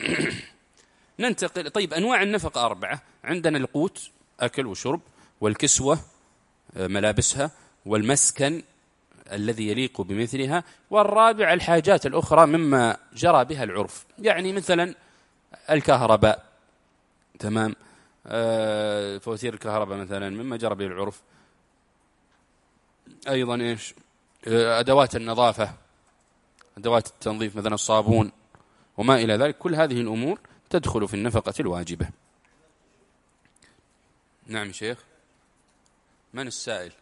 ننتقل. طيب، أنواع النفقة أربعة: عندنا القوت، أكل وشرب، والكسوة ملابسها، والمسكن الذي يليق بمثلها، والرابع الحاجات الأخرى مما جرى بها العرف، يعني مثلا الكهرباء، تمام، آه فواتير الكهرباء مثلا مما جرى به العرف. أيضا إيش؟ أدوات النظافة، أدوات التنظيف مثلا الصابون وما إلى ذلك، كل هذه الأمور تدخل في النفقة الواجبة. نعم شيخ، من السائل؟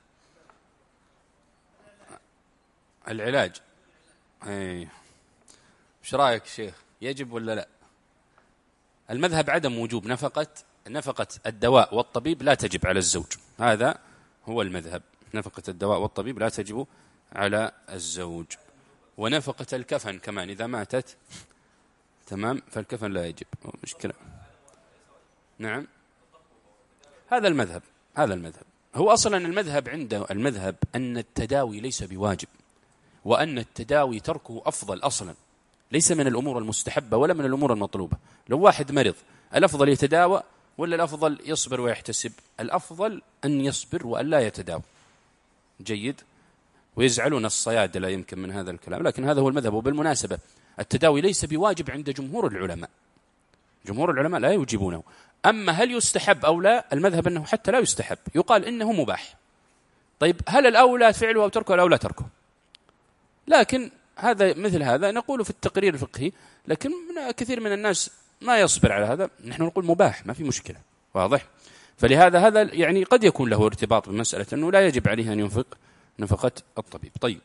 العلاج، ايه، ايش رايك شيخ، يجب ولا لا؟ المذهب عدم وجوب نفقة نفقة الدواء والطبيب، لا تجب على الزوج، هذا هو المذهب، نفقة الدواء والطبيب لا تجب على الزوج. ونفقة الكفن كمان إذا ماتت، تمام، فالكفن لا يجب، مشكلة. نعم، هذا المذهب، هذا المذهب هو أصلا المذهب عنده، المذهب أن التداوي ليس بواجب، وأن التداوي تركه أفضل أصلا، ليس من الأمور المستحبة ولا من الأمور المطلوبة. لو واحد مرض، الأفضل يتداوى ولا الأفضل يصبر ويحتسب؟ الأفضل أن يصبر وأن لا يتداوى. جيد. ويزعلون الصيادلة يمكن من هذا الكلام، لكن هذا هو المذهب. وبالمناسبة التداوي ليس بواجب عند جمهور العلماء، جمهور العلماء لا يوجبونه. أما هل يستحب أو لا، المذهب أنه حتى لا يستحب، يقال إنه مباح. طيب هل الأولى فعله أو تركه؟ الأولى تركه، لكن هذا مثل هذا نقول في التقرير الفقهي، لكن كثير من الناس ما يصبر على هذا، نحن نقول مباح ما في مشكلة، واضح؟ فلهذا هذا يعني قد يكون له ارتباط بمسألة أنه لا يجب عليه أن ينفق نفقة الطبيب. طيب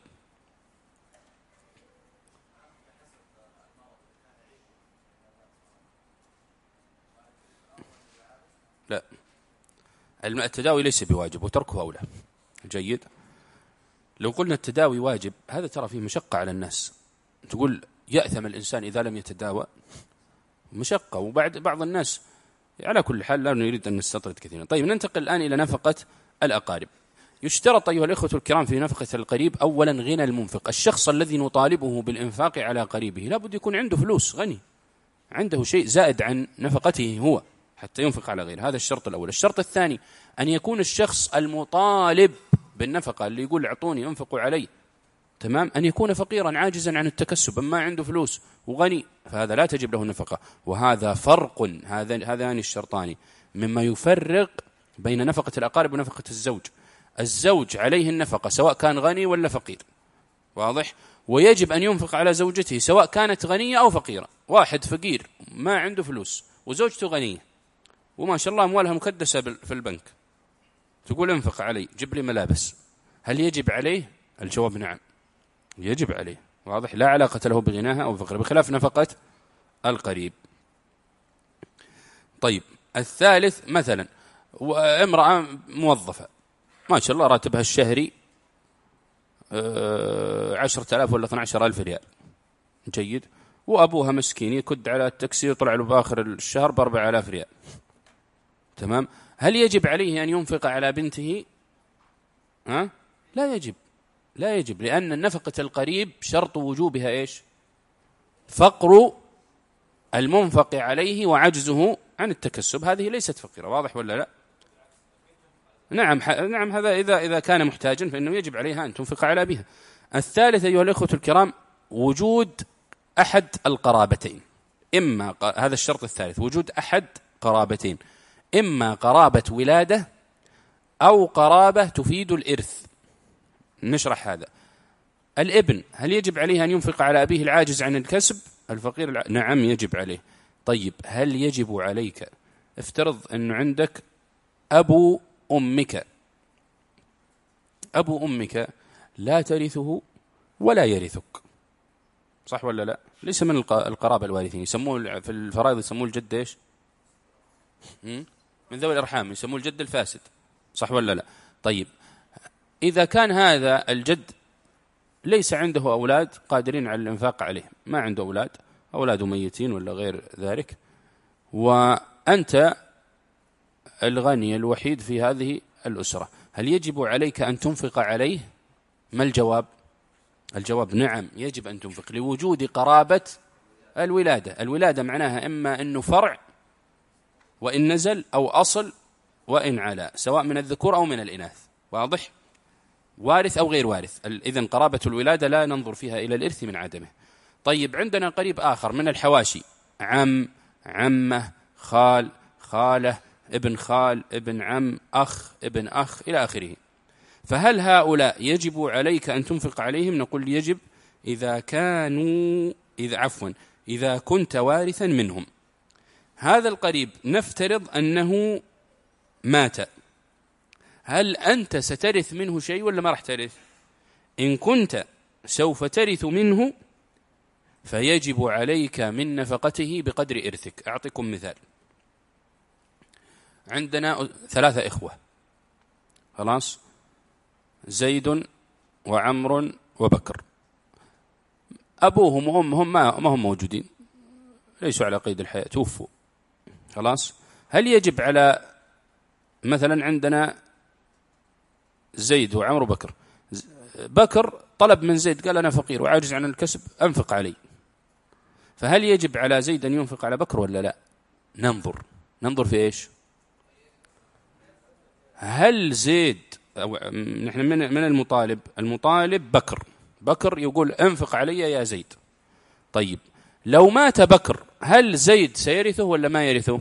لا، التداوي ليس بواجب وتركه أولى. جيد. لو قلنا التداوي واجب، هذا ترى فيه مشقة على الناس، تقول يأثم الإنسان إذا لم يتداوى، مشقة. وبعد بعض الناس على كل حال لا نريد أن نستطرد كثيرا. طيب ننتقل الآن إلى نفقة الأقارب. يشترط أيها الإخوة الكرام في نفقة القريب أولا غنى المنفق. الشخص الذي نطالبه بالإنفاق على قريبه لابد يكون عنده فلوس، غني، عنده شيء زائد عن نفقته هو حتى ينفق على غيره، هذا الشرط الأول. الشرط الثاني أن يكون الشخص المطالب بالنفقة اللي يقول اعطوني انفقوا علي، تمام، أن يكون فقيرا عاجزا عن التكسب، ما عنده فلوس وغني، فهذا لا تجب له النفقة. وهذا فرق، هذا هذان الشرطان مما يفرق بين نفقة الأقارب ونفقة الزوج. الزوج عليه النفقة سواء كان غني ولا فقير، واضح، ويجب أن ينفق على زوجته سواء كانت غنية أو فقيرة. واحد فقير ما عنده فلوس وزوجته غنية وما شاء الله أموالها مكدسة في البنك، تقول انفق علي جيب لي ملابس، هل يجب عليه؟ الجواب نعم يجب عليه، واضح، لا علاقة له بغناها أو فقر، بخلاف نفقة القريب. طيب الثالث مثلا امرأة موظفة ما شاء الله راتبها الشهري عشرة آلاف ولا اثنى عشر ألف ريال، جيد، وأبوها مسكين يكد على التاكسي يطلع له بآخر الشهر بأربع آلاف ريال، تمام، هل يجب عليه أن ينفق على بنته؟ ها؟ لا يجب، لا يجب، لأن النفقة القريب شرط وجوبها إيش؟ فقر المنفق عليه وعجزه عن التكسب، هذه ليست فقيرة، واضح ولا لا؟ نعم نعم، هذا إذا إذا كان محتاجا فإنه يجب عليها أن تنفق على أبيها. الثالث أيها الأخوة الكرام وجود أحد القرابتين، إما هذا الشرط الثالث وجود أحد قرابتين، إما قرابة ولادة أو قرابة تفيد الإرث. نشرح هذا. الابن هل يجب عليه أن ينفق على أبيه العاجز عن الكسب الفقير الع... نعم يجب عليه. طيب هل يجب عليك، افترض أنه عندك أبو أمك، أبو أمك لا ترثه ولا يرثك، صح ولا لا؟ ليس من القرابة الوارثين، يسموه في الفرائض يسموه الجد إيش؟ من ذوي الأرحام يسموه الجد الفاسد، صح ولا لا؟ طيب إذا كان هذا الجد ليس عنده أولاد قادرين على الإنفاق عليه، ما عنده أولاد، أولاده ميتين ولا غير ذلك، وأنت الغني الوحيد في هذه الأسرة، هل يجب عليك أن تنفق عليه؟ ما الجواب؟ الجواب نعم يجب أن تنفق لوجود قرابة الولادة. الولادة معناها إما أنه فرع وإن نزل أو أصل وإن علا، سواء من الذكور أو من الإناث، واضح، وارث أو غير وارث. إذن قرابة الولادة لا ننظر فيها إلى الإرث من عدمه. طيب عندنا قريب آخر من الحواشي، عم، عمة، خال، خالة، ابن خال، ابن عم، أخ، ابن أخ إلى آخره، فهل هؤلاء يجب عليك أن تنفق عليهم؟ نقول يجب إذا كانوا إذا عفوا إذا كنت وارثا منهم. هذا القريب نفترض أنه مات، هل أنت سترث منه شيء ولا ما راح ترث؟ إن كنت سوف ترث منه فيجب عليك من نفقته بقدر إرثك. أعطيكم مثال، عندنا ثلاثة إخوة، خلاص، زيد وعمر وبكر، أبوهم وأمهم ما ما هم موجودين، ليسوا على قيد الحياة، توفوا، خلاص، هل يجب على مثلا عندنا زيد وعمر وبكر، بكر طلب من زيد قال أنا فقير وعاجز عن الكسب أنفق علي، فهل يجب على زيد أن ينفق على بكر ولا لا؟ ننظر ننظر في إيش؟ هل زيد أو نحن من من المطالب؟ المطالب بكر، بكر يقول انفق علي يا زيد، طيب لو مات بكر هل زيد سيرثه ولا ما يرثه؟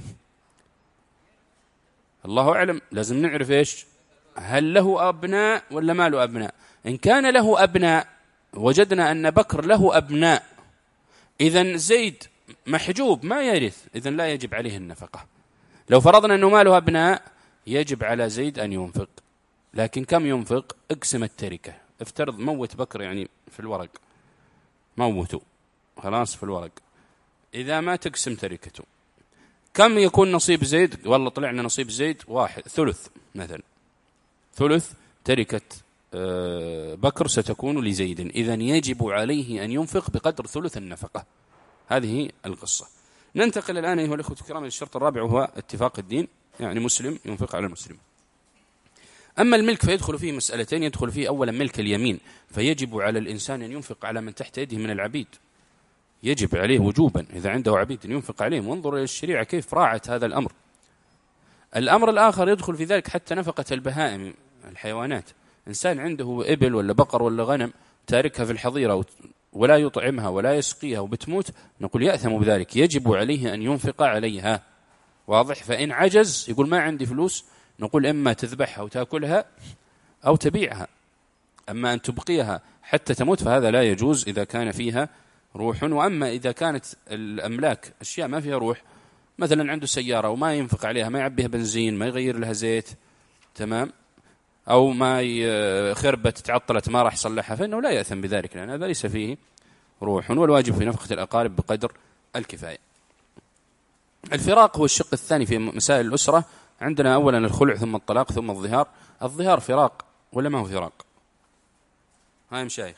الله أعلم، لازم نعرف إيش، هل له أبناء ولا ما له أبناء. إن كان له أبناء وجدنا أن بكر له أبناء، إذن زيد محجوب ما يرث، إذن لا يجب عليه النفقة. لو فرضنا أنه ما له أبناء يجب على زيد أن ينفق، لكن كم ينفق؟ اقسم التركة، افترض موت بكر يعني في الورق، موته خلاص في الورق، إذا ما تقسم تركته كم يكون نصيب زيد؟ والله طلعنا نصيب زيد واحد ثلث مثلا، ثلث تركة بكر ستكون لزيد، إذن يجب عليه أن ينفق بقدر ثلث النفقة. هذه القصة. ننتقل الآن أيها الأخوة الكرام للشرط الرابع، وهو اتفاق الدين، يعني مسلم ينفق على المسلم. أما الملك فيدخل فيه مسألتين، يدخل فيه أولا ملك اليمين، فيجب على الإنسان أن ينفق على من تحت يده من العبيد، يجب عليه وجوبا إذا عنده عبيد أن ينفق عليهم، وانظر إلى الشريعة كيف راعت هذا الأمر. الأمر الآخر يدخل في ذلك حتى نفقة البهائم الحيوانات، إنسان عنده إبل ولا بقر ولا غنم تاركها في الحظيرة ولا يطعمها ولا يسقيها وبتموت، نقول يأثم بذلك، يجب عليه أن ينفق عليها، واضح؟ فإن عجز يقول ما عندي فلوس، نقول إما تذبحها وتأكلها أو تبيعها، أما أن تبقيها حتى تموت فهذا لا يجوز إذا كان فيها روح. وأما إذا كانت الأملاك أشياء ما فيها روح، مثلا عنده سيارة وما ينفق عليها، ما يعبيها بنزين، ما يغير لها زيت، تمام، أو ما خربت تعطلت ما راح يصلحها، فإنه لا يأثم بذلك، لأن هذا ليس فيه روح. والواجب في نفقة الأقارب بقدر الكفاية. الفراق هو الشق الثاني في مسائل الأسرة. عندنا أولا الخلع ثم الطلاق ثم الظهار. الظهار فراق ولا ما هو فراق؟ هاي مشايخ،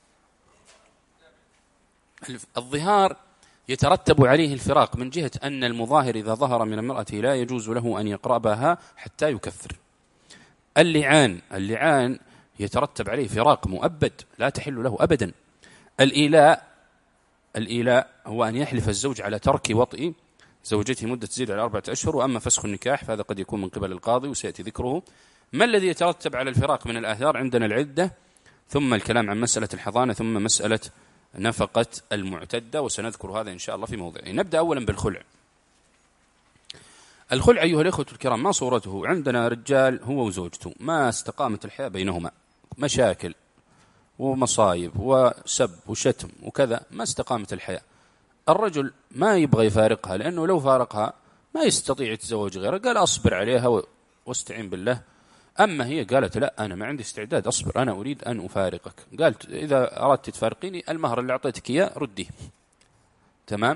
الظهار يترتب عليه الفراق من جهة أن المظاهر إذا ظهر من امرأة لا يجوز له أن يقربها حتى يكفر. اللعان اللعان يترتب عليه فراق مؤبد لا تحل له أبدا. الإيلاء الإيلاء هو أن يحلف الزوج على ترك وطئ زوجته مدة تزيد على أربعة أشهر. وأما فسخ النكاح فهذا قد يكون من قبل القاضي وسيأتي ذكره. ما الذي يترتب على الفراق من الآثار؟ عندنا العدة، ثم الكلام عن مسألة الحضانة، ثم مسألة نفقة المعتدة، وسنذكر هذا إن شاء الله في موضعه. نبدأ أولا بالخلع. الخلع أيها الأخوة الكرام ما صورته؟ عندنا رجال هو وزوجته ما استقامت الحياة بينهما، مشاكل ومصايب وسب وشتم وكذا، ما استقامت الحياة. الرجل ما يبغى يفارقها، لأنه لو فارقها ما يستطيع يتزوج غيرها، قال أصبر عليها واستعين بالله. أما هي قالت لا، أنا ما عندي استعداد أصبر، أنا أريد أن أفارقك. قالت إذا أردت تفارقيني المهر اللي أعطيتك إياه رديه، تمام.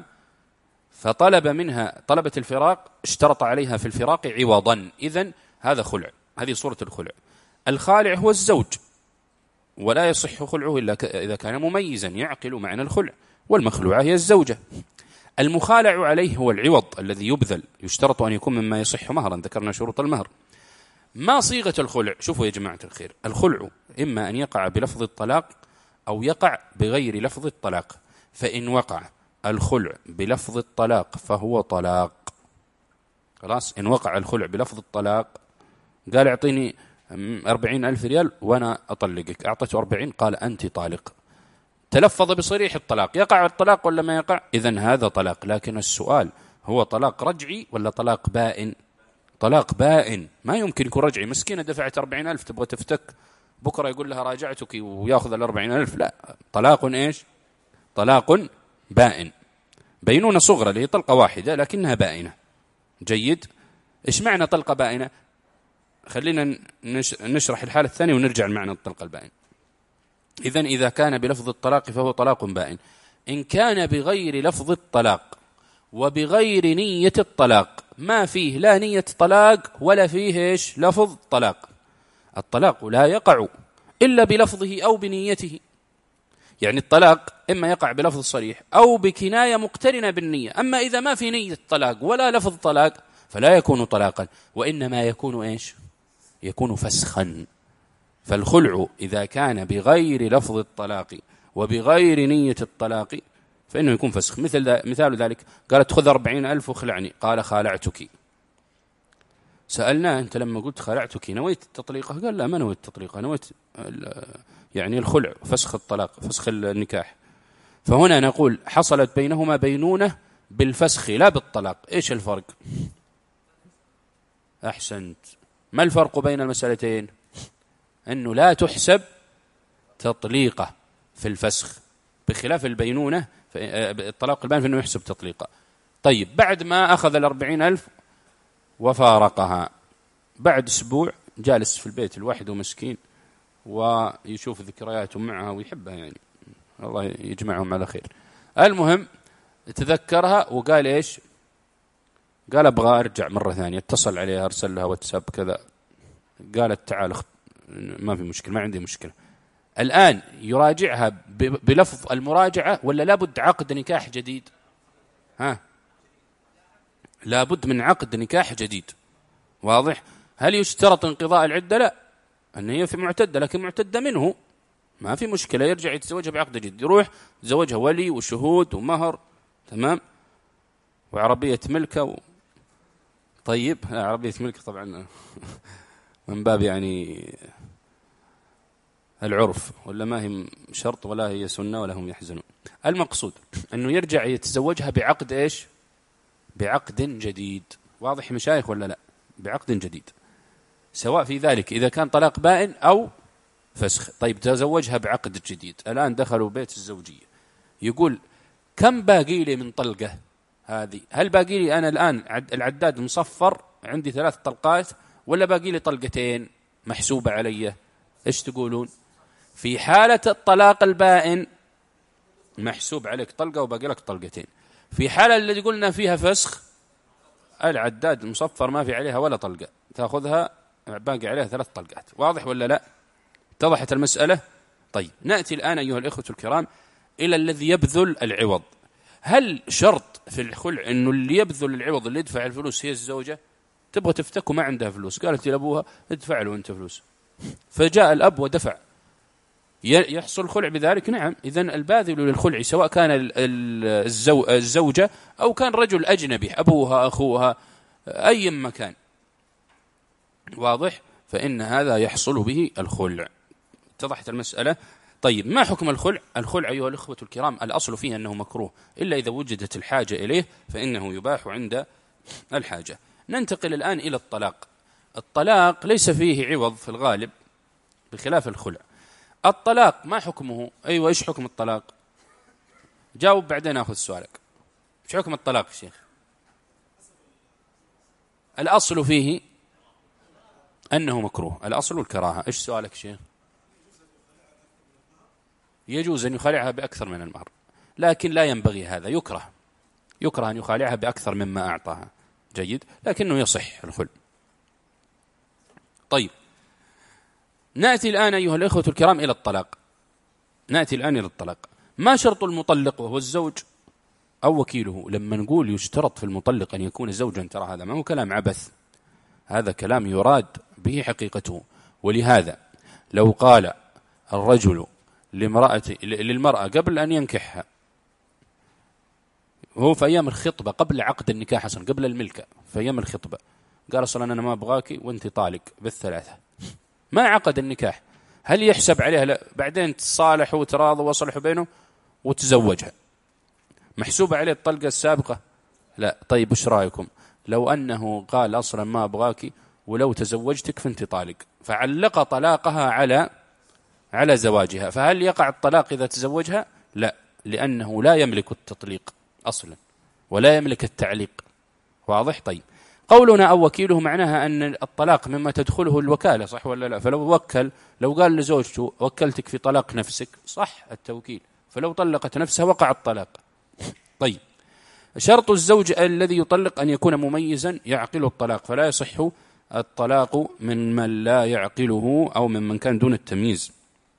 فطلب منها طلبت الفراق، اشترط عليها في الفراق عوضا، إذن هذا خلع، هذه صورة الخلع. الخالع هو الزوج، ولا يصح خلعه إلا إذا كان مميزا يعقل معنى الخلع، والمخلوعة هي الزوجة. المخالع عليه هو العوض الذي يبذل، يشترط أن يكون مما يصح مهرا، ذكرنا شروط المهر. ما صيغة الخلع؟ شوفوا يا جماعة الخير، الخلع إما أن يقع بلفظ الطلاق أو يقع بغير لفظ الطلاق. فإن وقع الخلع بلفظ الطلاق فهو طلاق، خلاص. إن وقع الخلع بلفظ الطلاق، قال اعطيني أربعين ألف ريال وأنا أطلقك، أعطته أربعين، قال أنت طالق، تلفظ بصريح الطلاق، يقع الطلاق ولا ما يقع؟ إذن هذا طلاق. لكن السؤال هو طلاق رجعي ولا طلاق بائن؟ طلاق بائن، ما يمكن يكون رجعي. مسكينة دفعت أربعين ألف تبغى تفتك، بكرة يقول لها راجعتك ويأخذ الأربعين ألف، لا. طلاق إيش؟ طلاق بائن، بينونة صغرى اللي هي طلقة واحدة لكنها بائنة. جيد. إيش معنى طلقة بائنة؟ خلينا نشرح الحالة الثانية ونرجع لمعنى الطلقة البائن. إذن إذا كان بلفظ الطلاق فهو طلاق بائن. إن كان بغير لفظ الطلاق وبغير نية الطلاق، ما فيه لا نية طلاق ولا فيه إيش؟ لفظ طلاق. الطلاق لا يقع إلا بلفظه أو بنيته، يعني الطلاق إما يقع بلفظ صريح أو بكناية مقترنة بالنية. أما إذا ما في نية طلاق ولا لفظ طلاق فلا يكون طلاقا، وإنما يكون إيش؟ يكون فسخا. فالخلع إذا كان بغير لفظ الطلاق وبغير نية الطلاق فإنه يكون فسخ. مثل مثال ذلك، قالت خذ أربعين ألف وخلعني، قال خالعتك. سألناه أنت لما قلت خالعتك نويت تطليقه؟ قال لا، ما نويت تطليقه، نويت يعني الخلع، فسخ الطلاق، فسخ النكاح. فهنا نقول حصلت بينهما بينونة بالفسخ لا بالطلاق. إيش الفرق؟ أحسنت. ما الفرق بين المسألتين؟ أنه لا تحسب تطليقة في الفسخ، بخلاف البينونة الطلاق البائن فإنه يحسب تطليقة. طيب بعد ما أخذ الأربعين ألف وفارقها، بعد أسبوع جالس في البيت الواحد ومسكين ويشوف ذكرياته معها ويحبها، يعني الله يجمعهم على خير. المهم تذكرها وقال إيش؟ قال أبغى أرجع مرة ثانية. اتصل عليها، أرسل لها واتساب كذا، قالت تعال ما في مشكلة، ما عندي مشكلة. الآن يراجعها بلفظ المراجعة ولا لابد عقد نكاح جديد؟ ها، لابد من عقد نكاح جديد. واضح؟ هل يشترط انقضاء العدة؟ لا، أن هي في معتدة، لكن معتدة منه ما في مشكلة، يرجع يتزوجها بعقد جديد، يروح يتزوجها ولي وشهود ومهر، تمام، وعربية ملكة و... طيب عربية ملكة طبعا من باب يعني العرف، ولا ما هي شرط ولا هي سنة ولا هم يحزنون. المقصود أنه يرجع يتزوجها بعقد إيش؟ بعقد جديد. واضح مشايخ ولا لا؟ بعقد جديد، سواء في ذلك إذا كان طلاق بائن أو فسخ. طيب تزوجها بعقد جديد، الآن دخلوا بيت الزوجية، يقول كم باقي لي من طلقة هذه؟ هل باقي لي أنا الآن العداد مصفر عندي ثلاث طلقات، ولا باقي لي طلقتين محسوبة علي؟ إيش تقولون؟ في حالة الطلاق البائن محسوب عليك طلقة وباقي لك طلقتين. في حالة اللي قلنا فيها فسخ العداد مصفر ما في عليها ولا طلقة، تأخذها باقي عليها ثلاث طلقات. واضح ولا لا؟ اتضحت المسألة؟ طيب نأتي الآن أيها الإخوة الكرام إلى الذي يبذل العوض. هل شرط في الخلع أنه اللي يبذل العوض اللي يدفع الفلوس هي الزوجة؟ تبغى تفتك وما عندها فلوس، قالت لأبوها ادفع له أنت فلوس، فجاء الأب ودفع، يحصل الخلع بذلك؟ نعم. إذن الباذل للخلع سواء كان الزو الزوجة أو كان رجل أجنبي، أبوها أخوها أي مكان، واضح، فإن هذا يحصل به الخلع. اتضحت المسألة؟ طيب ما حكم الخلع؟ الخلع أيها الأخوة الكرام الأصل فيه أنه مكروه، إلا إذا وجدت الحاجة إليه فإنه يباح عند الحاجة. ننتقل الآن إلى الطلاق. الطلاق ليس فيه عوض في الغالب بخلاف الخلع. الطلاق ما حكمه؟ أيوة، إيش حكم الطلاق؟ جاوب بعدين أخذ سؤالك. إيش حكم الطلاق شيخ؟ الأصل فيه أنه مكروه، الأصل الكراهة. إيش سؤالك شيخ؟ يجوز أن يخالعها بأكثر من المهر، لكن لا ينبغي هذا، يكره يكره أن يخالعها بأكثر مما أعطاها. جيد، لكنه يصح الخلع. طيب نأتي الآن أيها الإخوة الكرام إلى الطلاق. نأتي الآن إلى الطلاق. ما شرط المطلق وهو الزوج أو وكيله؟ لما نقول يشترط في المطلق أن يكون زوجا، ترى هذا ما هو كلام عبث، هذا كلام يراد به حقيقته. ولهذا لو قال الرجل لامرأة للمرأة قبل أن ينكحها، هو في أيام الخطبة قبل عقد النكاح أصلا، قبل الملكة في أيام الخطبة، قال أصلا أنا ما أبغاكي وأنت طالق بالثلاثة، ما عقد النكاح، هل يحسب عليها؟ لا، بعدين تصالحوا وتراضوا وصلحوا بينهم وتزوجها، محسوبة عليه الطلقة السابقة؟ لا. طيب إيش رأيكم لو أنه قال أصلا ما أبغاكي ولو تزوجتك فأنت طالق، فعلق طلاقها على على زواجها، فهل يقع الطلاق إذا تزوجها؟ لا، لأنه لا يملك التطليق أصلا ولا يملك التعليق. واضح؟ طيب قولنا أو وكيله معناها أن الطلاق مما تدخله الوكالة، صح ولا لا؟ فلو وكل، لو قال لزوجته وكلتك في طلاق نفسك، صح التوكيل، فلو طلقت نفسها وقع الطلاق. طيب شرط الزوج الذي يطلق أن يكون مميزا يعقل الطلاق، فلا يصح الطلاق من من لا يعقله أو من من كان دون التمييز.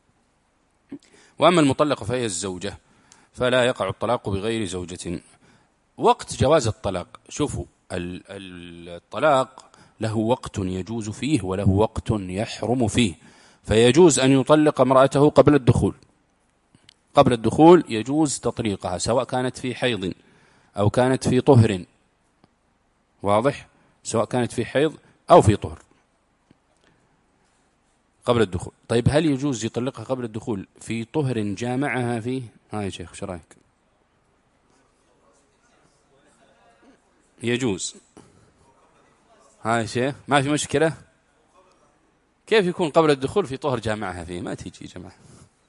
وأما المطلقة فهي الزوجة فلا يقع الطلاق بغير زوجة. وقت جواز الطلاق، شوفوا الطلاق له وقت يجوز فيه وله وقت يحرم فيه، فيجوز أن يطلق امرأته قبل الدخول. قبل الدخول يجوز تطليقها سواء كانت في حيض أو كانت في طهر. واضح؟ سواء كانت في حيض أو في طهر. قبل الدخول. طيب هل يجوز يطلقها قبل الدخول في طهر جامعها فيه؟ ها يا شيخ، شو رايك؟ يجوز. ها يا شيخ، ما في مشكلة. كيف يكون قبل الدخول في طهر جامعها فيه؟ ما تيجي يا جماعة.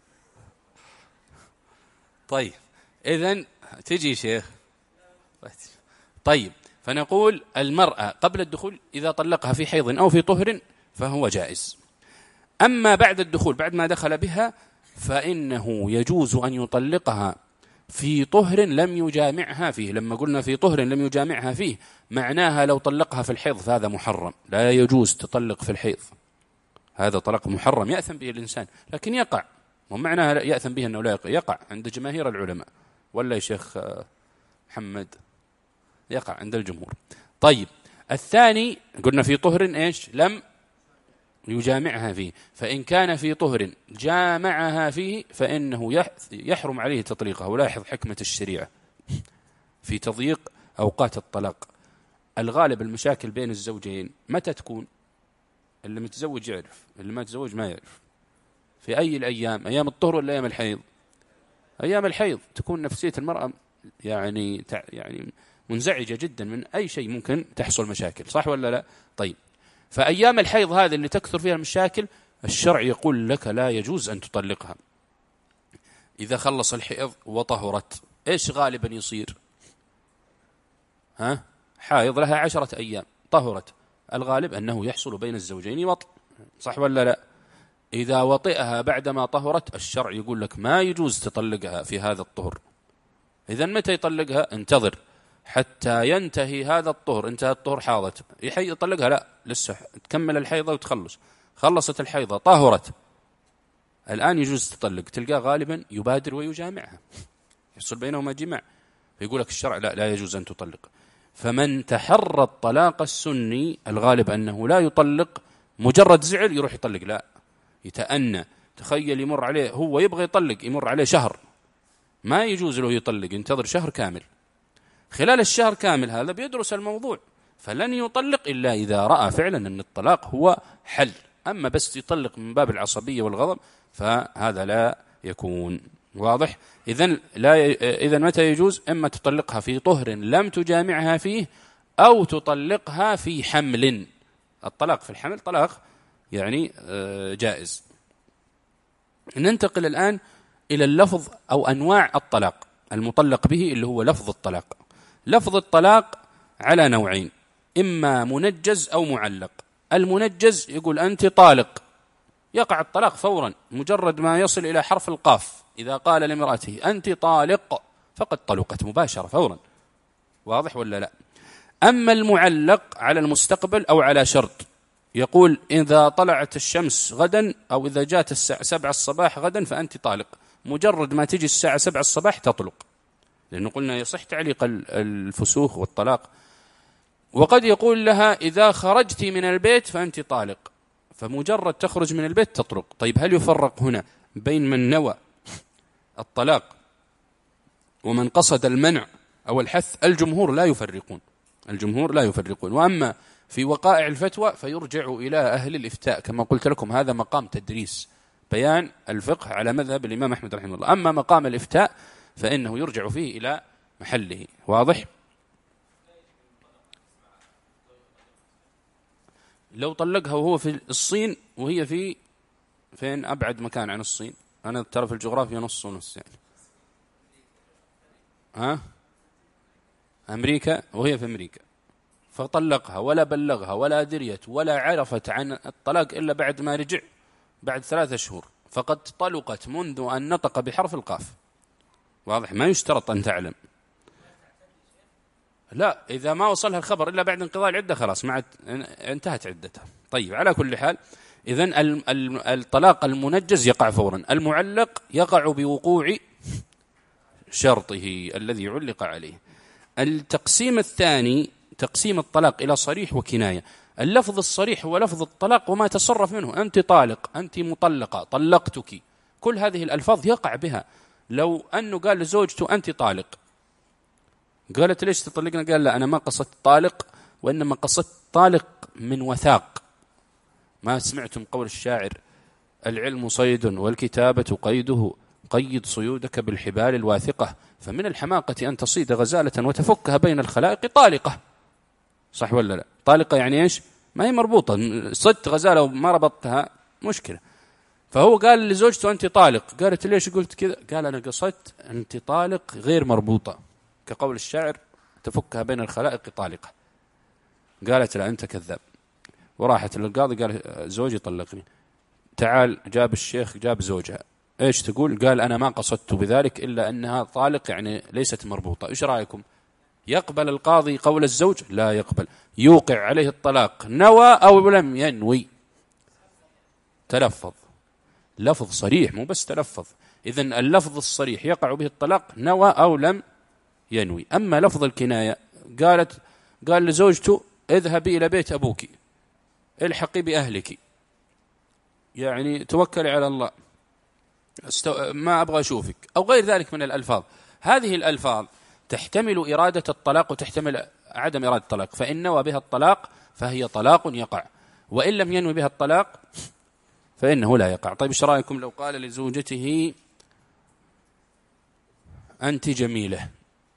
طيب إذن تجي شيخ. طيب فنقول المرأة قبل الدخول إذا طلقها في حيض أو في طهر فهو جائز. أما بعد الدخول، بعد ما دخل بها، فإنه يجوز أن يطلقها في طهر لم يجامعها فيه. لما قلنا في طهر لم يجامعها فيه معناها لو طلقها في الحيض فهذا محرم، لا يجوز تطلق في الحيض، هذا طلاق محرم يأثم به الإنسان. لكن يقع، ومعناها يأثم به أنه لا يقع, يقع عند جماهير العلماء، ولا يا شيخ محمد؟ يقع عند الجمهور. طيب الثاني قلنا في طهر إيش؟ لم يجامعها فيه، فإن كان في طهر جامعها فيه فإنه يحرم عليه تطليقها. ولاحظ حكمة الشريعة في تضييق أوقات الطلاق. الغالب المشاكل بين الزوجين متى تكون؟ اللي متزوج يعرف، اللي ما تزوج ما يعرف. في أي الأيام؟ أيام الطهر ولا أيام الحيض؟ أيام الحيض تكون نفسية المرأة يعني يعني منزعجة جدا من أي شيء ممكن تحصل مشاكل، صح ولا لا؟ طيب فأيام الحيض هذه اللي تكثر فيها المشاكل الشرع يقول لك لا يجوز أن تطلقها. إذا خلص الحيض وطهرت إيش غالبا يصير؟ ها؟ حائض لها عشرة أيام، طهرت، الغالب أنه يحصل بين الزوجين وطء، صح ولا لا؟ إذا وطئها بعدما طهرت الشرع يقول لك ما يجوز تطلقها في هذا الطهر. إذن متى يطلقها؟ انتظر حتى ينتهي هذا الطهر، انتهى الطهر حاضت يطلقها؟ لا، لسه تكمل الحيضة وتخلص. خلصت الحيضة طهرت، الآن يجوز تطلق. تلقاه غالبا يبادر ويجامعها، يحصل بينهما جماع، فيقول لك الشرع لا لا يجوز أن تطلق. فمن تحرى الطلاق السني الغالب أنه لا يطلق مجرد زعل يروح يطلق، لا، يتأنى. تخيل يمر عليه، هو يبغى يطلق، يمر عليه شهر ما يجوز له يطلق، ينتظر شهر كامل. خلال الشهر كامل هذا بيدرس الموضوع، فلن يطلق إلا إذا رأى فعلا أن الطلاق هو حل. أما بس يطلق من باب العصبية والغضب فهذا لا يكون. واضح؟ إذن لا ي... إذن متى يجوز؟ إما تطلقها في طهر لم تجامعها فيه، أو تطلقها في حمل. الطلاق في الحمل طلاق يعني جائز. ننتقل الآن إلى اللفظ أو أنواع الطلاق المطلق به، اللي هو لفظ الطلاق. لفظ الطلاق على نوعين، إما منجز أو معلق. المنجز يقول أنت طالق، يقع الطلاق فورا مجرد ما يصل إلى حرف القاف. إذا قال لامرأته أنت طالق فقد طلقت مباشرة فورا. واضح ولا لا؟ أما المعلق على المستقبل أو على شرط، يقول إذا طلعت الشمس غدا أو إذا جاءت الساعة سبعة الصباح غدا فأنت طالق، مجرد ما تجي الساعة سبعة الصباح تطلق، لأنه قلنا يصح تعليق الفسوخ والطلاق. وقد يقول لها إذا خرجت من البيت فأنت طالق، فمجرد تخرج من البيت تطلق. طيب هل يفرق هنا بين من نوى الطلاق ومن قصد المنع أو الحث؟ الجمهور لا يفرقون، الجمهور لا يفرقون. وأما في وقائع الفتوى فيرجع إلى أهل الإفتاء، كما قلت لكم هذا مقام تدريس بيان الفقه على مذهب الإمام أحمد رحمه الله. أما مقام الإفتاء فإنه يرجع فيه إلى محله. واضح؟ لو طلقها وهو في الصين وهي في فين أبعد مكان عن الصين؟ أنا ترى في الجغرافيا نص ونص يعني. ها؟ أمريكا، وهي في أمريكا، فطلقها ولا بلغها ولا دريت ولا عرفت عن الطلاق إلا بعد ما رجع بعد ثلاثة شهور، فقد طلقت منذ أن نطق بحرف القاف. واضح؟ ما يشترط أن تعلم. لا، إذا ما وصلها الخبر إلا بعد انقضاء العدة خلاص مع انتهت عدتها. طيب على كل حال، إذن الطلاق المنجز يقع فورا، المعلق يقع بوقوع شرطه الذي علق عليه. التقسيم الثاني تقسيم الطلاق إلى صريح وكناية. اللفظ الصريح هو لفظ الطلاق وما تصرف منه، أنت طالق، أنت مطلقة، طلقتك، كل هذه الألفاظ يقع بها. لو أنه قال لزوجته أنت طالق، قالت ليش تطلقنا؟ قال لا أنا ما قصدت طالق، وإنما قصدت طالق من وثاق. ما سمعتم قول الشاعر العلم صيد والكتابة قيده، قيد صيودك بالحبال الواثقة. فمن الحماقة أن تصيد غزالة وتفكها بين الخلائق طالقة، صح ولا لا؟ طالقة يعني إيش؟ ما هي مربوطة. صدت غزالة وما ربطتها مشكلة. فهو قال لزوجته أنت طالق، قالت ليش قلت كذا؟ قال أنا قصدت أنت طالق غير مربوطة، كقول الشاعر تفكها بين الخلائق طالقة. قالت لا أنت كذاب، وراحت للقاضي قال زوجي طلقني. تعال جاب الشيخ جاب زوجها، ايش تقول؟ قال انا ما قصدت بذلك الا انها طالق يعني ليست مربوطه. ايش رايكم؟ يقبل القاضي قول الزوج؟ لا يقبل. يوقع عليه الطلاق نوى او لم ينوي؟ تلفظ، لفظ صريح مو بس تلفظ. اذن اللفظ الصريح يقع به الطلاق نوى او لم ينوي. اما لفظ الكنايه، قالت قال لزوجته اذهبي الى بيت ابوك، الحقي باهلك، يعني توكلي على الله، استو... ما أبغى أشوفك، أو غير ذلك من الألفاظ. هذه الألفاظ تحتمل إرادة الطلاق وتحتمل عدم إرادة الطلاق. فإن نوى بها الطلاق فهي طلاق يقع، وإن لم ينوي بها الطلاق فإنه لا يقع. طيب إيش رأيكم لو قال لزوجته أنت جميلة؟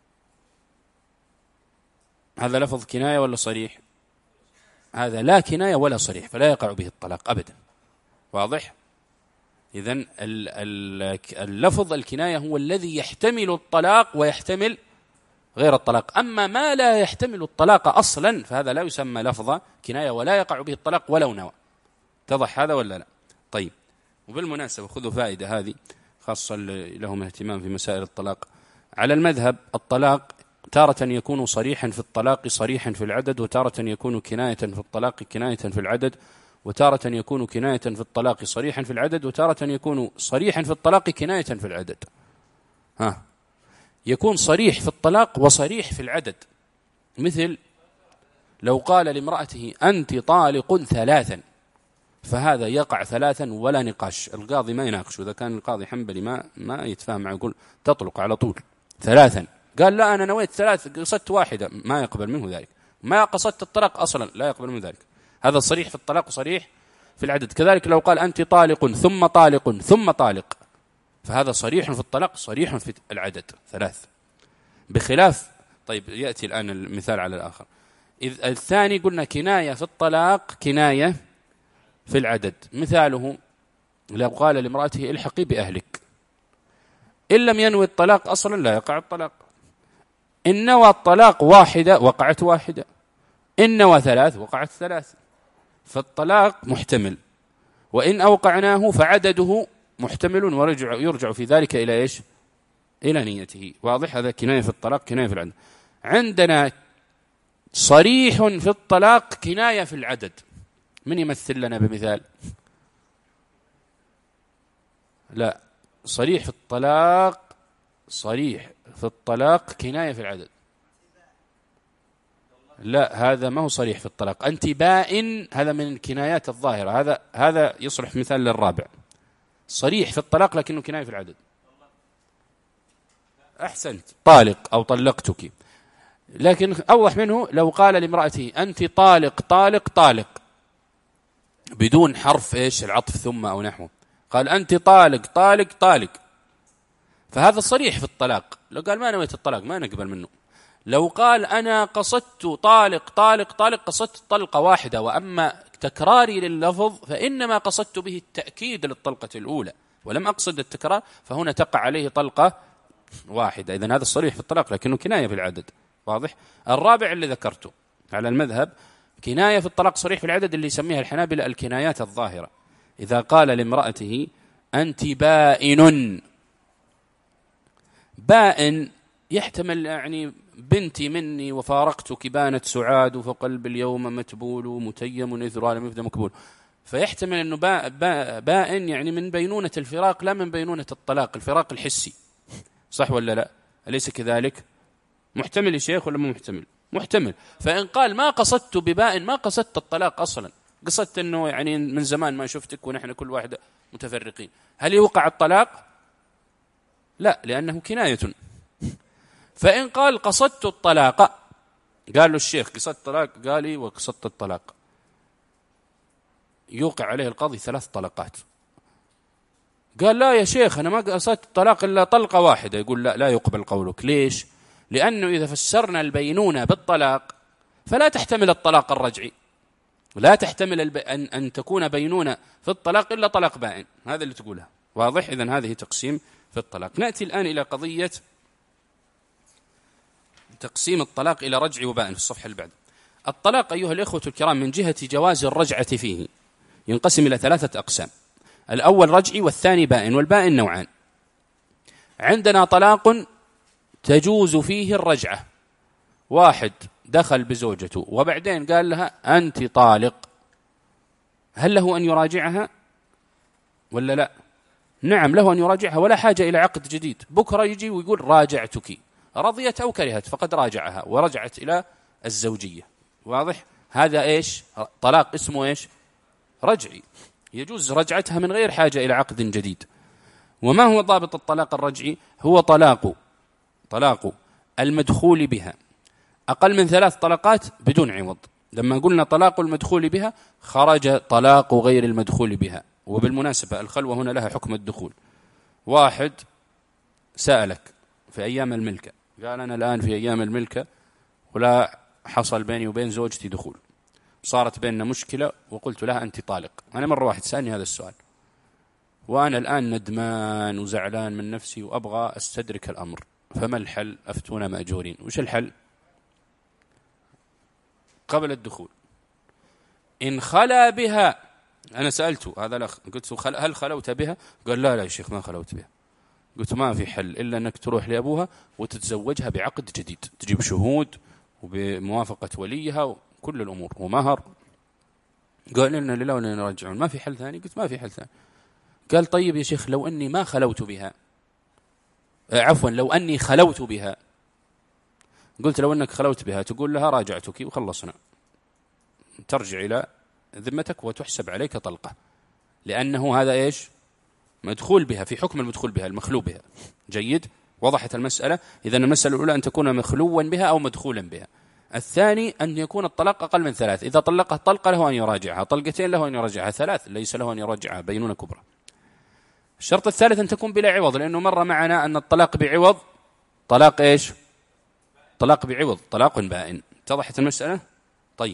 هذا لفظ كناية ولا صريح؟ هذا لا كناية ولا صريح، فلا يقع به الطلاق أبدا. واضح؟ إذن اللفظ الكناية هو الذي يحتمل الطلاق ويحتمل غير الطلاق. أما ما لا يحتمل الطلاق أصلا فهذا لا يسمى لفظ كناية ولا يقع به الطلاق ولو نوى. اتضح هذا ولا لا؟ طيب، وبالمناسبة خذوا فائدة هذه خاصة لهم اهتمام في مسائل الطلاق. على المذهب الطلاق تارة يكون صريحا في الطلاق صريحا في العدد، وتارة يكون كناية في الطلاق كناية في العدد، وتارة يكون كناية في الطلاق صريحا في العدد، وتارة يكون صريحا في الطلاق كناية في العدد. ها، يكون صريح في الطلاق وصريح في العدد. مثل لو قال لامرأته أنت طالق ثلاثا، فهذا يقع ثلاثا ولا نقاش، القاضي ما يناقش. إذا كان القاضي حنبلي ما ما يتفاهم معه، يقول تطلق على طول ثلاثا. قال لا أنا نويت ثلاث قصدت واحدة، ما يقبل منه ذلك. ما قصدت الطلاق أصلا لا يقبل منه ذلك. هذا صريح في الطلاق وصريح في العدد. كذلك لو قال أنت طالق ثم طالق ثم طالق، فهذا صريح في الطلاق صريح في العدد ثلاث، بخلاف. طيب يأتي الآن المثال على الآخر. إذ الثاني قلنا كناية في الطلاق كناية في العدد. مثاله لو قال لامرأته الحقي بأهلك، إن لم ينوي الطلاق أصلا لا يقع الطلاق. إن نوى الطلاق واحدة وقعت واحدة، إن نوى ثلاث وقعت ثلاث. فالطلاق محتمل، وإن أوقعناه فعدده محتمل، ورجع يرجع في ذلك إلى إيش؟ إلى نيته. واضح؟ هذا كناية في الطلاق كناية في العدد. عندنا صريح في الطلاق كناية في العدد. من يمثل لنا بمثال؟ لا، صريح في الطلاق صريح في الطلاق كناية في العدد. لا، هذا ما هو صريح في الطلاق. أنت بائن، هذا من الكنايات الظاهرة، هذا هذا يصلح مثال للرابع. صريح في الطلاق لكنه كناية في العدد. أحسنت، طالق أو طلقتك. لكن أوضح منه لو قال لامرأته أنت طالق طالق طالق بدون حرف إيش العطف ثم أو نحوه، قال أنت طالق طالق طالق، فهذا صريح في الطلاق. لو قال ما نويت الطلاق ما نقبل منه. لو قال أنا قصدت طالق طالق طالق قصدت طلقة واحدة، وأما تكراري لللفظ فإنما قصدت به التأكيد للطلقة الأولى ولم أقصد التكرار، فهنا تقع عليه طلقة واحدة. إذن هذا الصريح في الطلاق لكنه كناية في العدد. واضح؟ الرابع اللي ذكرته على المذهب كناية في الطلاق صريح في العدد، اللي يسميها الحنابلة الكنايات الظاهرة. إذا قال لامرأته أنت بائن، بائن يحتمل يعني بنتي مني وفارقتك بانت سعاد فقلب اليوم متبول متيم إثر لم يفد مكبول، فيحتمل أنه بائن يعني من بينونة الفراق لا من بينونة الطلاق، الفراق الحسي. صح ولا لا؟ أليس كذلك؟ محتمل يا شيخ ولا مو محتمل؟ محتمل. فإن قال ما قصدت ببائن ما قصدت الطلاق أصلا، قصدت أنه يعني من زمان ما شفتك ونحن كل واحد متفرقين، هل يوقع الطلاق؟ لا، لأنه كناية. فإن قال قصدت الطلاق، قال له الشيخ قصدت الطلاق، قال لي وقصدت الطلاق، يوقع عليه القاضي ثلاث طلقات. قال لا يا شيخ أنا ما قصدت الطلاق إلا طلقة واحدة. يقول لا لا يقبل قولك. ليش؟ لأنه إذا فسرنا البينونة بالطلاق فلا تحتمل الطلاق الرجعي، لا تحتمل الب... أن... أن تكون بينونة في الطلاق إلا طلاق بائن. هذا اللي تقولها واضح؟ إذن هذه تقسيم في الطلاق. نأتي الآن إلى قضية تقسيم الطلاق إلى رجعي وبائن في الصفحة اللي بعد. الطلاق أيها الإخوة الكرام من جهة جواز الرجعة فيه ينقسم إلى ثلاثة أقسام. الأول رجعي والثاني بائن، والبائن نوعان. عندنا طلاق تجوز فيه الرجعة، واحد دخل بزوجته وبعدين قال لها أنت طالق، هل له أن يراجعها ولا لا؟ نعم له أن يراجعها ولا حاجة إلى عقد جديد. بكرة يجي ويقول راجعتك، رضيت أو كرهت فقد راجعها ورجعت إلى الزوجية. واضح؟ هذا إيش؟ طلاق اسمه إيش؟ رجعي، يجوز رجعتها من غير حاجة إلى عقد جديد. وما هو ضابط الطلاق الرجعي؟ هو طلاق طلاق المدخول بها أقل من ثلاث طلقات بدون عوض. لما قلنا طلاق المدخول بها خرج طلاق غير المدخول بها. وبالمناسبة الخلوة هنا لها حكم الدخول. واحد سألك في أيام الملكة، قال أنا الآن في أيام الملكة ولا حصل بيني وبين زوجتي دخول، صارت بيننا مشكلة وقلت لها أنت طالق. أنا مرة واحد سألني هذا السؤال وأنا الآن ندمان وزعلان من نفسي وأبغى أستدرك الأمر، فما الحل؟ أفتونا مأجورين. وش الحل؟ قبل الدخول إن خلا بها، أنا سألته هذا الأخ قلت هل خلوت بها؟ قال لا لا يا شيخ ما خلوت بها. قلت ما في حل إلا أنك تروح لأبوها وتتزوجها بعقد جديد، تجيب شهود وبموافقة وليها وكل الأمور ومهر. قال لنا لله ولا نرجعون، ما في حل ثاني؟ قلت ما في حل ثاني. قال طيب يا شيخ لو أني ما خلوت بها، عفوا لو أني خلوت بها. قلت لو أنك خلوت بها تقول لها راجعتك وخلصنا، ترجع إلى ذمتك وتحسب عليك طلقة، لأنه هذا إيش؟ مدخول بها، في حكم المدخول بها المخلو بها. جيد؟ وضحت المسألة. إذن المسألة الأولى أن تكون مخلوا بها أو مدخولا بها. الثاني أن يكون الطلاق أقل من ثلاث، إذا طلقها طلقة له أن يراجعها، طلقتين له أن يراجعها، ثلاث ليس له أن يراجعها، بينونة كبرى. الشرط الثالث أن تكون بلا عوض، لأنه مر معنا أن الطلاق بعوض طلاق إيش؟ طلاق بعوض طلاق بائن. اتضحت المسألة؟ طيب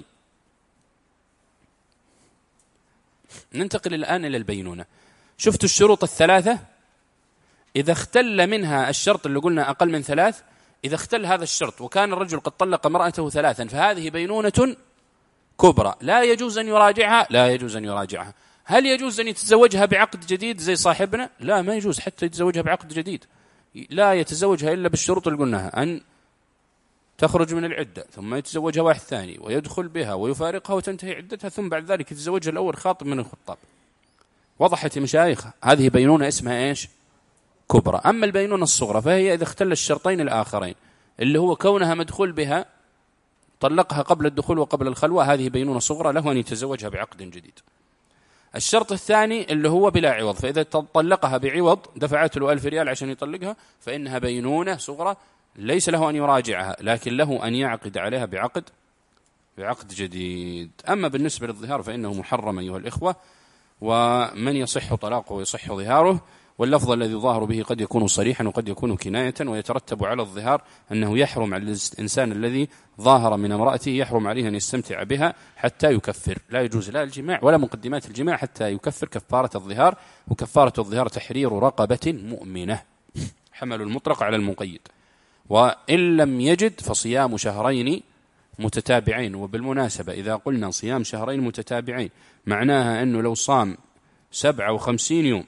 ننتقل الآن إلى البينونة. شفتوا الشروط الثلاثة؟ إذا اختل منها الشرط اللي قلنا أقل من ثلاث، إذا اختل هذا الشرط وكان الرجل قد طلق امرأته ثلاثا فهذه بينونة كبرى، لا يجوز أن يراجعها، لا يجوز أن يراجعها. هل يجوز أن يتزوجها بعقد جديد زي صاحبنا؟ لا ما يجوز حتى يتزوجها بعقد جديد، لا يتزوجها إلا بالشروط اللي قلناها، أن تخرج من العدة ثم يتزوجها واحد ثاني ويدخل بها ويفارقها وتنتهي عدتها ثم بعد ذلك يتزوجها الأول خاطب من الخطاب. وضحت يا مشايخ؟ هذه بينونة اسمها إيش؟ كبرى. أما البينونة الصغرى فهي إذا اختل الشرطين الآخرين اللي هو كونها مدخول بها، طلقها قبل الدخول وقبل الخلوة، هذه بينونة صغرى له أن يتزوجها بعقد جديد. الشرط الثاني اللي هو بلا عوض، فإذا طلقها بعوض دفعت له ألف ريال عشان يطلقها فإنها بينونة صغرى ليس له أن يراجعها، لكن له أن يعقد عليها بعقد بعقد جديد. أما بالنسبة للظهار فإنه محرم أيها الإخوة، ومن يصح طلاقه ويصح ظهاره، واللفظ الذي ظاهر به قد يكون صريحا وقد يكون كناية، ويترتب على الظهار أنه يحرم على الإنسان الذي ظاهر من امرأته يحرم عليه أن يستمتع بها حتى يكفر، لا يجوز لا الجماع ولا مقدمات الجماع حتى يكفر كفارة الظهار. وكفارة الظهار تحرير رقبة مؤمنة، حمل المطلق على المقيد. وإن لم يجد فصيام شهرين متتابعين. وبالمناسبة إذا قلنا صيام شهرين متتابعين معناها أنه لو صام سبعة وخمسين يوم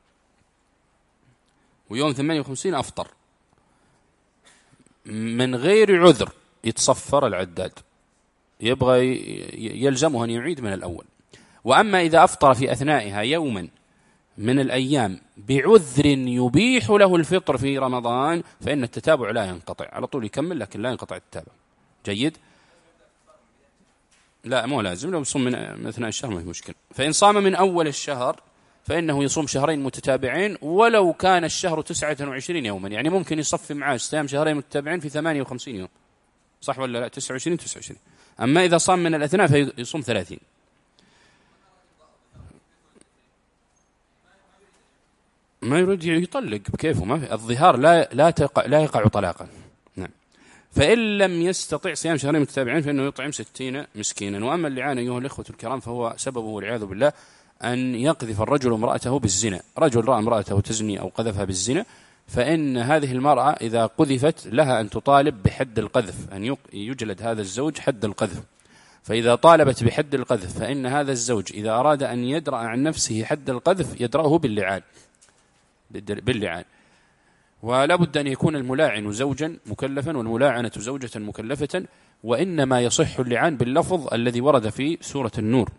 ويوم ثمانية وخمسين أفطر من غير عذر يتصفر العداد، يبغى يلزمه أن يعيد من الأول. وأما إذا أفطر في أثنائها يوما من الأيام بعذر يبيح له الفطر في رمضان فإن التتابع لا ينقطع، على طول يكمل لكن لا ينقطع التتابع. جيد؟ لا مو لازم، لو يصوم من أثناء الشهر ما في مشكلة. فإن صام من أول الشهر فإنه يصوم شهرين متتابعين ولو كان الشهر تسعة وعشرين يوما، يعني ممكن يصفي معاه صيام شهرين متتابعين في ثمانية وخمسين يوم، صح ولا لا؟ تسعة وعشرين تسعة وعشرين. أما إذا صام من الأثناء فيصوم ثلاثين. ما يريد يطلق بكيفه، ما في الظهار لا لا تقع لا يقع طلاقا. نعم. فإن لم يستطع صيام شهرين متتابعين فإنه يطعم ستين مسكينا. وأما اللعان أيها الإخوة الكرام فهو سببه والعياذ بالله أن يقذف الرجل امرأته بالزنا. رجل رأى امرأته تزني أو قذفها بالزنا، فإن هذه المرأة إذا قذفت لها أن تطالب بحد القذف، أن يجلد هذا الزوج حد القذف. فإذا طالبت بحد القذف فإن هذا الزوج إذا أراد أن يدرأ عن نفسه حد القذف يدرأه باللعان باللعان ولا بد أن يكون الملاعن زوجا مكلفا والملاعنة زوجة مكلفة، وإنما يصح اللعان باللفظ الذي ورد في سورة النور،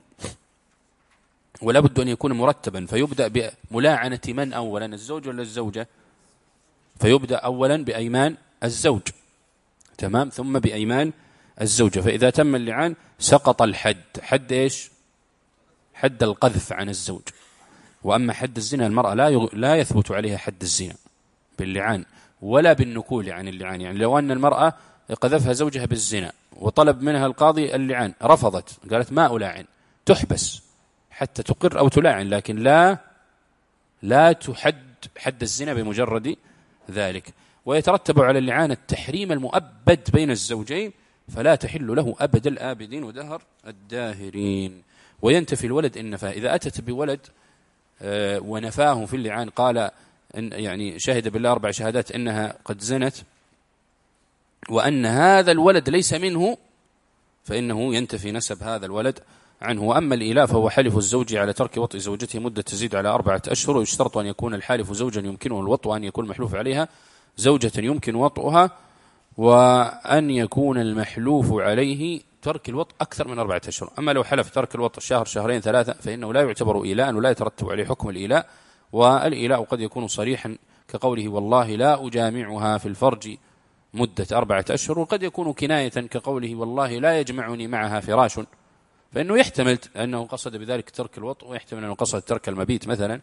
ولا بد أن يكون مرتبا. فيبدأ بملاعنة من أولا، الزوج ولا الزوجة؟ فيبدأ أولا بأيمان الزوج، تمام، ثم بأيمان الزوجة. فإذا تم اللعان سقط الحد. حد إيش؟ حد القذف عن الزوج. وأما حد الزنا المرأة لا يغ... لا يثبت عليها حد الزنا باللعان ولا بالنكول عن اللعان. يعني لو أن المرأة قذفها زوجها بالزنا وطلب منها القاضي اللعان رفضت، قالت ما ألاعن، تحبس حتى تقر أو تلاعن، لكن لا لا تحد حد الزنا بمجرد ذلك. ويترتب على اللعان التحريم المؤبد بين الزوجين، فلا تحل له أبد الآبدين ودهر الداهرين. وينتفي الولد إن نفاه. إذا أتت بولد ونفاه في اللعان، قال إن يعني شهد بالله أربع شهادات إنها قد زنت وأن هذا الولد ليس منه، فإنه ينتفي نسب هذا الولد عنه. وأما الإيلاء فهو حلف الزوج على ترك وطء زوجته مدة تزيد على أربعة أشهر، ويشترط أن يكون الحالف زوجا يمكنه الوطء، وأن يكون محلوف عليها زوجة يمكن وطئها، وأن يكون المحلوف عليه ترك الوطء أكثر من أربعة أشهر. أما لو حلف ترك الوطء شهر شهرين ثلاثة فإنه لا يعتبر إيلاء ولا يترتب عليه حكم الإيلاء. والإيلاء قد يكون صريحا كقوله والله لا أجامعها في الفرج مدة أربعة أشهر، وقد يكون كناية كقوله والله لا يجمعني معها فراش، فإنه يحتمل أنه قصد بذلك ترك الوطء، ويحتمل أنه قصد ترك المبيت مثلا.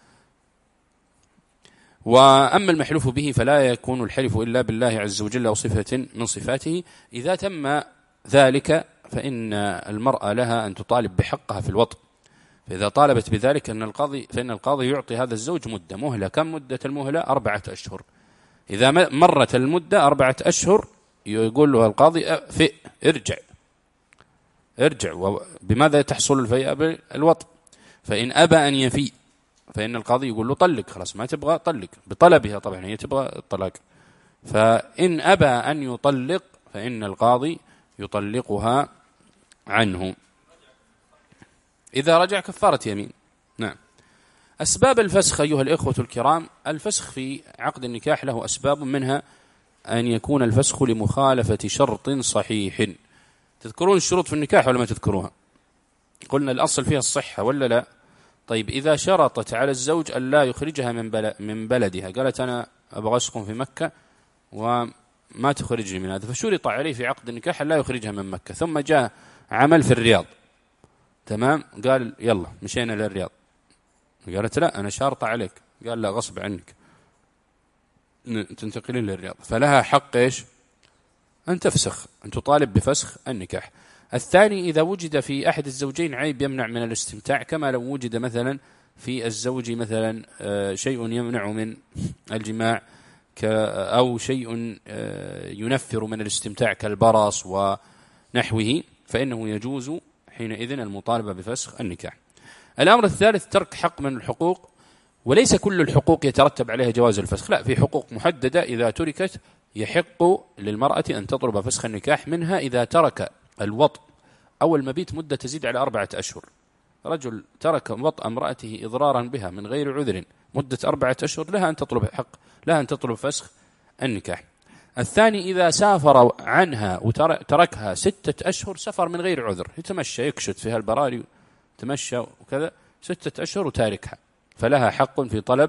وأما المحلوف به فلا يكون الحلف إلا بالله عز وجل أو صفة من صفاته. إذا تم ذلك فإن المرأة لها أن تطالب بحقها في الوطء. فإذا طالبت بذلك أن القاضي فإن القاضي يعطي هذا الزوج مدة مهلة. كم مدة المهلة؟ أربعة أشهر. إذا مرت المدة أربعة أشهر يقول له القاضي فئ ارجع ارجع. بماذا تحصل الفيئة؟ بالوطء. فإن أبى أن يفيء فإن القاضي يقول له طلق، خلاص ما تبغى طلق، بطلبها طبعا، هي تبغى الطلاق. فإن أبى أن يطلق فإن القاضي يطلقها عنه. إذا رجع كفارة يمين. نعم. أسباب الفسخ أيها الإخوة الكرام، الفسخ في عقد النكاح له أسباب، منها أن يكون الفسخ لمخالفة شرط صحيح. تذكرون الشروط في النكاح ولا ما تذكروها؟ قلنا الأصل فيها الصحة ولا لا؟ طيب إذا شرطت على الزوج أن لا يخرجها من من بلدها، قالت أنا أبغى أسكن في مكة وما تخرجني من هذا، فشرط عليه في عقد النكاح أن لا يخرجها من مكة، ثم جاء عمل في الرياض، تمام، قال يلا مشينا للرياض، قالت لا أنا شارطة عليك، قال لا غصب عنك تنتقلين للرياض، فلها حق إيش؟ أن تفسخ، أن تطالب بفسخ النكاح. الثاني إذا وجد في أحد الزوجين عيب يمنع من الاستمتاع، كما لو وجد مثلا في الزوج مثلا شيء يمنع من الجماع أو شيء ينفر من الاستمتاع كالبرص ونحوه، فإنه يجوز حينئذ المطالبة بفسخ النكاح. الأمر الثالث ترك حق من الحقوق، وليس كل الحقوق يترتب عليها جواز الفسخ، لا، في حقوق محددة إذا تركت يحق للمرأة أن تطلب فسخ النكاح. منها إذا ترك الوطء أو المبيت مدة تزيد على أربعة أشهر. رجل ترك وطء امرأته إضرارا بها من غير عذر مدة أربعة أشهر، لها أن تطلب حق لها أن تطلب فسخ النكاح. الثاني إذا سافر عنها وتركها ستة أشهر سفر من غير عذر، يتمشى يكشت فيها البراري تمشى وكذا ستة أشهر وتاركها، فلها حق في طلب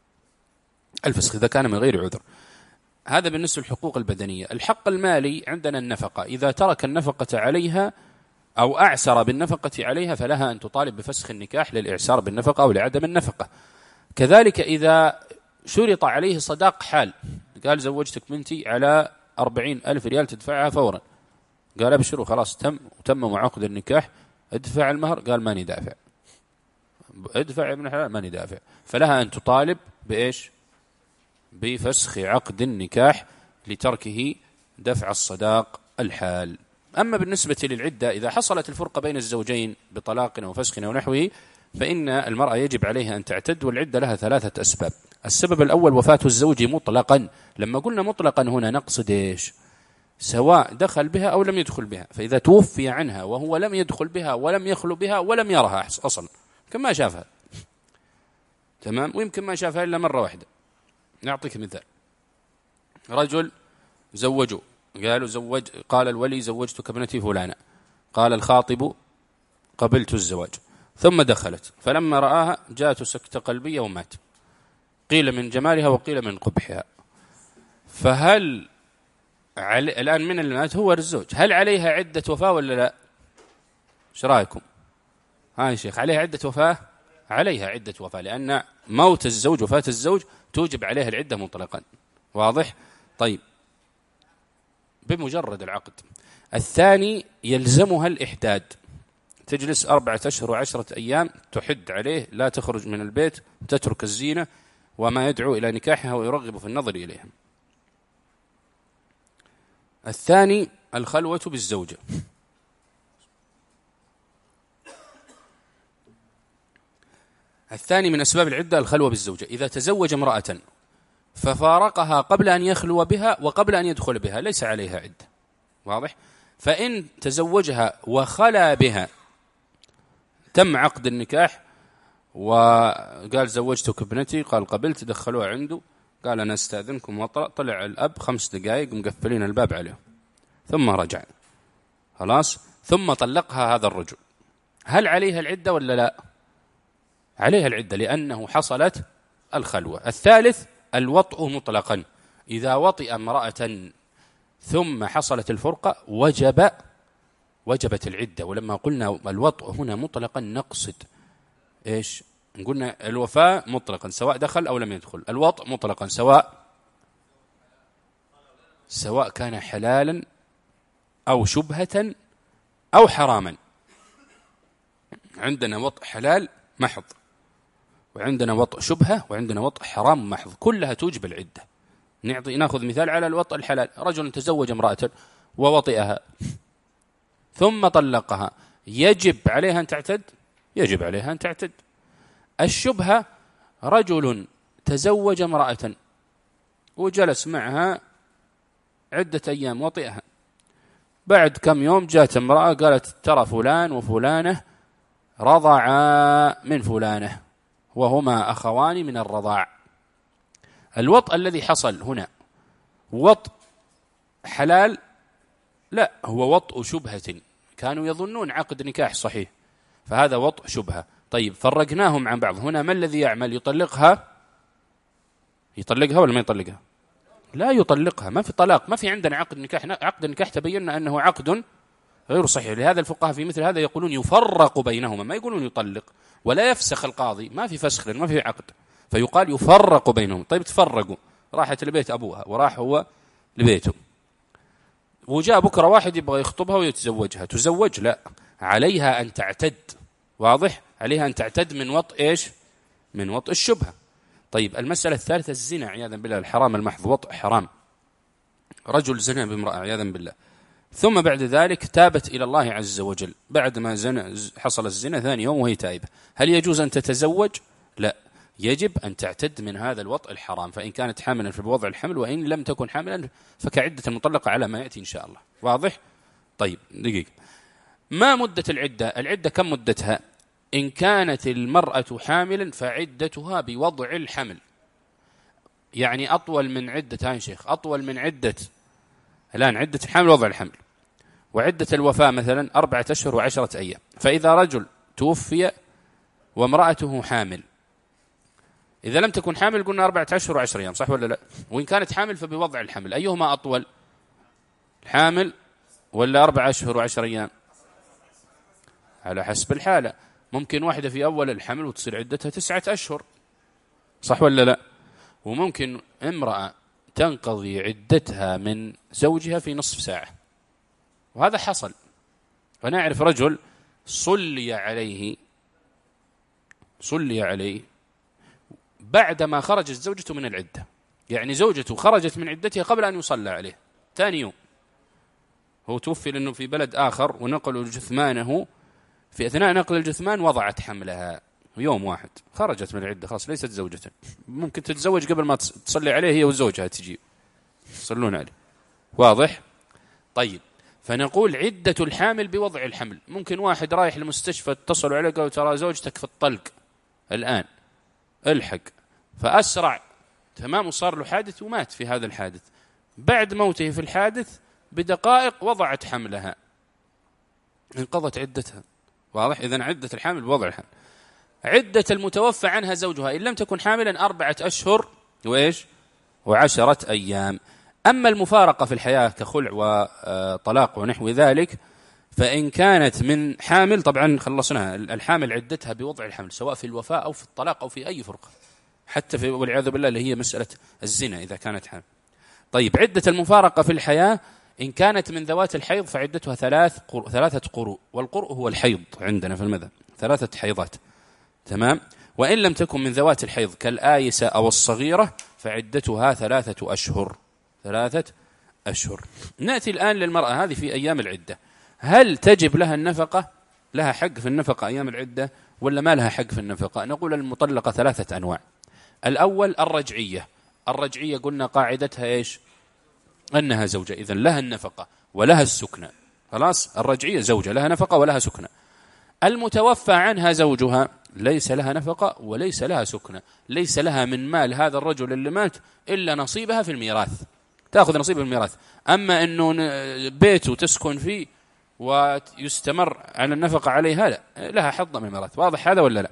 الفسخ إذا كان من غير عذر. هذا بالنسبة للحقوق البدنية. الحق المالي عندنا النفقة، إذا ترك النفقة عليها أو أعسر بالنفقة عليها فلها أن تطالب بفسخ النكاح للإعسار بالنفقة أو لعدم النفقة. كذلك إذا شرط عليه صداق حال، قال زوجتك بنتي على أربعين ألف ريال تدفعها فورا، قال أبشروا خلاص تم وتم عقد النكاح، ادفع المهر، قال ماني دافع، ادفع يا ابن الحلال، ماني دافع. فلها أن تطالب بإيش؟ بفسخ عقد النكاح لتركه دفع الصداق الحال. أما بالنسبة للعدة، إذا حصلت الفرقة بين الزوجين بطلاق أو فسخ أو نحوه، فإن المرأة يجب عليها أن تعتد، والعدة لها ثلاثة أسباب. السبب الأول وفاة الزوج مطلقا. لما قلنا مطلقا هنا نقصد إيش؟ سواء دخل بها أو لم يدخل بها. فإذا توفي عنها وهو لم يدخل بها ولم يخلو بها ولم يرها أصلا، يمكن ما شافها، تمام، ويمكن ما شافها إلا مرة واحدة. نعطيك مثال. رجل زوجوا، قالوا زوج، قال الولي زوجتك ابنتي فلانة، قال الخاطب قبلت الزواج، ثم دخلت، فلما رآها جاءت سكتة قلبية ومات، قيل من جمالها وقيل من قبحها. فهل علي الآن من اللي مات؟ هو الزوج. هل عليها عدة وفاة ولا لا؟ ايش رايكم؟ ها يا شيخ، عليها عدة وفاة؟ عليها عدة وفاة، لأن موت الزوج وفاة الزوج توجب عليها العدة مطلقا. واضح؟ طيب، بمجرد العقد. الثاني يلزمها الإحداد، تجلس أربعة أشهر وعشرة أيام تحد عليه، لا تخرج من البيت، تترك الزينة وما يدعو إلى نكاحها ويرغب في النظر إليها. الثاني الخلوة بالزوجة. الثاني من أسباب العدة الخلوة بالزوجة. إذا تزوج امرأة ففارقها قبل أن يخلو بها وقبل أن يدخل بها ليس عليها عدة. واضح؟ فإن تزوجها وخلا بها، تم عقد النكاح وقال زوجتك ابنتي، قال قبلت، دخلوها عنده، قال أنا استأذنكم وطلع، طلع الأب خمس دقائق مقفلين الباب عليهم، ثم رجع، خلاص، ثم طلقها هذا الرجل. هل عليها العدة ولا لا؟ عليها العدة، لأنه حصلت الخلوة. الثالث الوطء مطلقا. إذا وطئ امرأة ثم حصلت الفرقة وجب وجبت العدة. ولما قلنا الوطء هنا مطلقا نقصد إيش؟ قلنا الوفاء مطلقا سواء دخل أو لم يدخل، الوطء مطلقا سواء سواء كان حلالا أو شبهة أو حراما. عندنا وطء حلال محض، وعندنا وطء شبهة، وعندنا وطء حرام محض، كلها توجب العدة. نعطي ناخذ مثال على الوطء الحلال. رجل تزوج امرأة ووطئها ثم طلقها، يجب عليها أن تعتد؟ يجب عليها أن تعتد. الشبهة رجل تزوج امرأة وجلس معها عدة أيام وطئها، بعد كم يوم جاءت امرأة قالت ترى فلان وفلانة رضعا من فلانة وهما أخوان من الرضاع. الوطء الذي حصل هنا وطء حلال؟ لا، هو وطء شبهة، كانوا يظنون عقد نكاح صحيح، فهذا وطء شبهة. طيب، فرقناهم عن بعض. هنا ما الذي يعمل؟ يطلقها يطلقها ولا ما يطلقها؟ لا يطلقها، ما في طلاق، ما في عندنا عقد نكاح. عقد النكاح تبينا أنه عقد غير صحيح، لهذا الفقهاء في مثل هذا يقولون يفرق بينهما، ما يقولون يطلق، ولا يفسخ القاضي، ما في فسخ ما في عقد، فيقال يفرق بينهم. طيب تفرقوا، راحت لبيت أبوها وراح هو لبيته، وجاء بكرة واحد يبغى يخطبها ويتزوجها، تزوج؟ لا، عليها أن تعتد. واضح؟ عليها أن تعتد من وطء إيش؟ من وطء الشبهة. طيب، المسألة الثالثة الزنا عياذا بالله، الحرام المحض، وطء حرام. رجل زنا بامرأة عياذا بالله، ثم بعد ذلك تابت إلى الله عز وجل بعد ما زنا، حصل الزنا ثاني يوم وهي تائبة، هل يجوز أن تتزوج؟ لا، يجب أن تعتد من هذا الوطء الحرام، فإن كانت حاملا فبوضع الحمل، وإن لم تكن حاملا فكعدة المطلقة على ما يأتي إن شاء الله. واضح؟ طيب دقيقة، ما مدة العدة؟ العدة كم مدتها؟ إن كانت المرأة حاملا فعدتها بوضع الحمل، يعني أطول من عدة، هاي شيخ، أطول من عدة الآن عدة الحمل وضع الحمل، وعدة الوفاة مثلا أربعة أشهر وعشرة أيام. فإذا رجل توفي وامرأته حامل، إذا لم تكن حامل قلنا أربعة أشهر وعشرة أيام، صح ولا لا؟ وإن كانت حامل فبوضع الحمل، أيهما أطول؟ الحامل ولا أربعة أشهر وعشرة أيام؟ على حسب الحالة. ممكن واحدة في أول الحمل وتصير عدتها تسعة أشهر، صح ولا لا؟ وممكن امرأة تنقضي عدتها من زوجها في نصف ساعة، وهذا حصل. فنعرف رجل صلي عليه صلي عليه بعدما خرجت زوجته من العدة، يعني زوجته خرجت من عدتها قبل أن يصلى عليه ثاني يوم، هو توفي لأنه في بلد آخر ونقلوا جثمانه، في أثناء نقل الجثمان وضعت حملها يوم واحد، خرجت من العدة خلاص ليست زوجة، ممكن تتزوج قبل ما تصلي عليه هي وزوجها تجي يصلون عليه، واضح؟ طيب، فنقول عدة الحامل بوضع الحمل. ممكن واحد رايح المستشفى اتصلوا عليه قالوا ترى زوجتك في الطلق الآن الحق، فأسرع تمام وصار له حادث ومات في هذا الحادث، بعد موته في الحادث بدقائق وضعت حملها، انقضت عدتها، واضح؟ إذن عدة الحامل بوضع الحمل. عدة المتوفى عنها زوجها إن لم تكن حاملا أربعة أشهر وإيش وعشرة أيام. أما المفارقة في الحياة كخلع وطلاق ونحو ذلك، فإن كانت من حامل طبعا خلصناها، الحامل عدتها بوضع الحمل سواء في الوفاة أو في الطلاق أو في أي فرقة، حتى في والعياذ بالله اللي هي مسألة الزنا إذا كانت حامل. طيب، عدة المفارقة في الحياة إن كانت من ذوات الحيض فعدتها ثلاث قر... ثلاثة قروء، والقرء هو الحيض عندنا في المذهب، ثلاثة حيضات، تمام. وإن لم تكن من ذوات الحيض كالآيسة أو الصغيرة فعدتها ثلاثة أشهر، ثلاثة أشهر. نأتي الآن للمرأة هذه في أيام العدة، هل تجب لها النفقة؟ لها حق في النفقة أيام العدة ولا ما لها حق في النفقة؟ نقول المطلقة ثلاثة أنواع. الأول الرجعية، الرجعية قلنا قاعدتها إيش؟ أنها زوجة، إذن لها النفقة ولها السكنة، خلاص الرجعية زوجة لها نفقة ولها سكنة. المتوفى عنها زوجها ليس لها نفقة وليس لها سكنة، ليس لها من مال هذا الرجل اللي مات إلا نصيبها في الميراث، تأخذ نصيب الميراث. أما أنه بيته تسكن فيه ويستمر على النفقة عليها لا، لها حظ من الميراث، واضح هذا ولا لا؟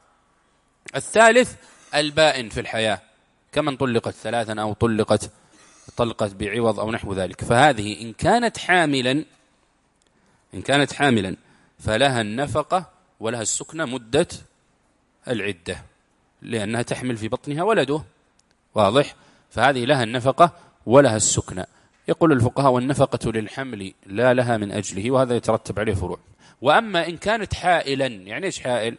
الثالث البائن في الحياة كمن طلقت ثلاثا أو طلقت طلقت بعوض أو نحو ذلك، فهذه إن كانت حاملا إن كانت حاملا فلها النفقة ولها السكنة مدة العدة، لأنها تحمل في بطنها ولده، واضح؟ فهذه لها النفقة ولها السكنة. يقول الفقهاء والنفقة للحمل لا لها من أجله، وهذا يترتب عليه فروع. وأما إن كانت حائلا، يعني إيش حائل؟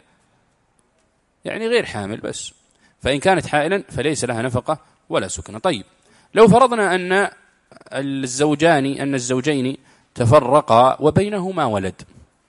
يعني غير حامل بس، فإن كانت حائلا فليس لها نفقة ولا سكنة. طيب، لو فرضنا أن الزوجان أن الزوجين تفرقا وبينهما ولد،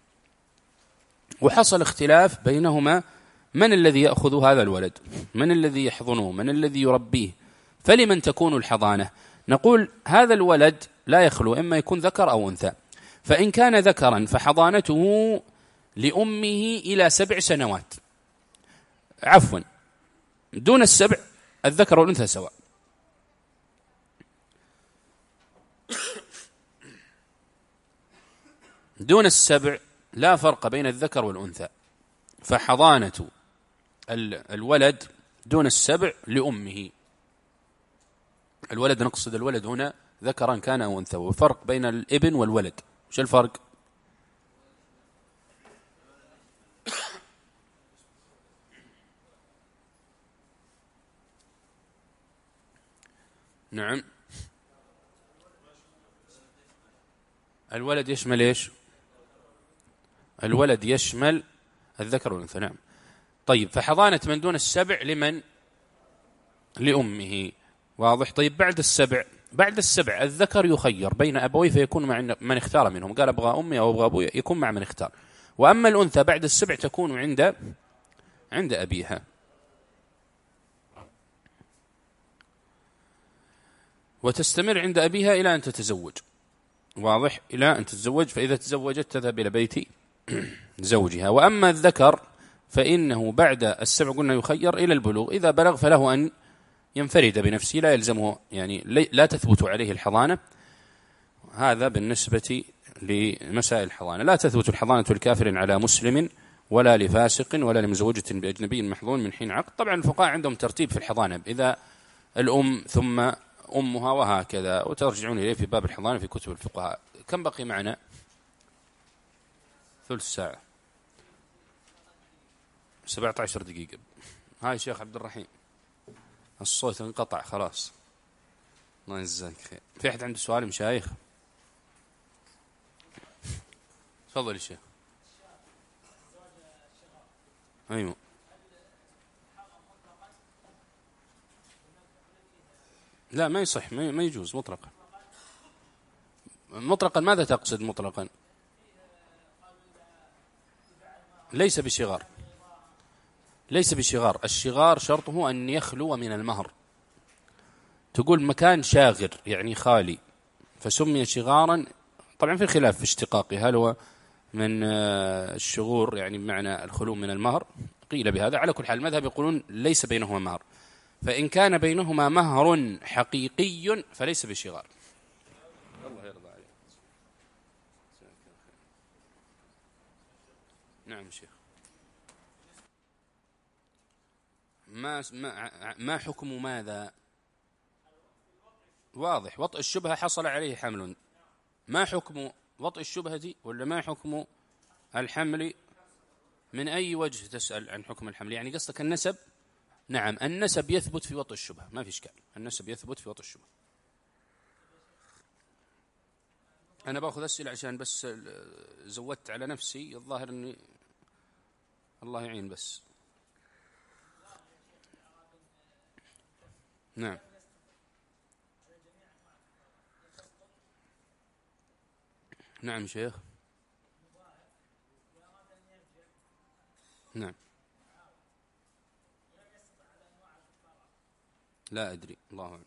وحصل اختلاف بينهما من الذي يأخذ هذا الولد، من الذي يحضنه، من الذي يربيه، فلمن تكون الحضانة؟ نقول هذا الولد لا يخلو، إما يكون ذكر أو أنثى، فإن كان ذكرا فحضانته لأمه إلى سبع سنوات، عفوا دون السبع الذكر والأنثى سواء. دون السبع لا فرق بين الذكر والأنثى، فحضانة الولد دون السبع لأمه. الولد نقصد الولد هنا ذكرا كان أو أنثى، وفرق بين الابن والولد، وش الفرق؟ نعم، الولد يشمل إيش؟ الولد يشمل الذكر والأنثى، نعم. طيب، فحضانة من دون السبع لمن؟ لأمه، واضح؟ طيب، بعد السبع بعد السبع الذكر يخير بين أبويه فيكون مع من اختار منهم، قال أبغى أمي أو أبغى أبوي، يكون مع من اختار. وأما الأنثى بعد السبع تكون عند عند أبيها. وتستمر عند أبيها إلى أن تتزوج، واضح؟ إلى أن تتزوج، فإذا تزوجت تذهب إلى بيت زوجها. وأما الذكر فإنه بعد السبع قلنا يخير إلى البلوغ، إذا بلغ فله أن ينفرد بنفسه، لا يلزمه، يعني لا تثبت عليه الحضانة. هذا بالنسبة لمسائل الحضانة. لا تثبت الحضانة الكافر على مسلم ولا لفاسق ولا لمزوجة بأجنبي محظون من حين عقد. طبعا الفقهاء عندهم ترتيب في الحضانة، إذا الأم ثم أمها وهكذا، وترجعون إليه في باب الحضانة في كتب الفقهاء. كم بقي معنا؟ ثلث ساعة، سبعة عشر دقيقة. هاي شيخ عبد الرحيم، الصوت انقطع خلاص، الله يجزاك خير. في أحد عنده سؤال مشايخ؟ تفضل يا شيخ. أيوه. لا ما يصح، ما يجوز مطلقا. مطلقا ماذا تقصد مطلقا؟ ليس بشغار، ليس بشغار. الشغار شرطه أن يخلو من المهر. تقول مكان شاغر يعني خالي فسمي شغارا. طبعا في خلاف في اشتقاقه، هل هو من الشغور يعني بمعنى الخلو من المهر؟ قيل بهذا. على كل حال المذهب يقولون ليس بينهما مهر، فإن كان بينهما مهر حقيقي فليس بشغار. الله يرضى عليك. نعم شيخ. ما ما ما حكم ماذا؟ واضح، وطئ الشبهة حصل عليه حمل. ما حكم وطئ الشبهة ولا ما حكم الحمل؟ من أي وجه تسأل عن حكم الحمل؟ يعني قصدك النسب؟ نعم النسب يثبت في وطئ الشبهة، ما في إشكال، النسب يثبت في وطئ الشبهة. أنا باخذ أسئلة عشان بس زودت على نفسي، الظاهر أني الله يعين بس. نعم نعم شيخ. نعم لا أدري، الله أعلم.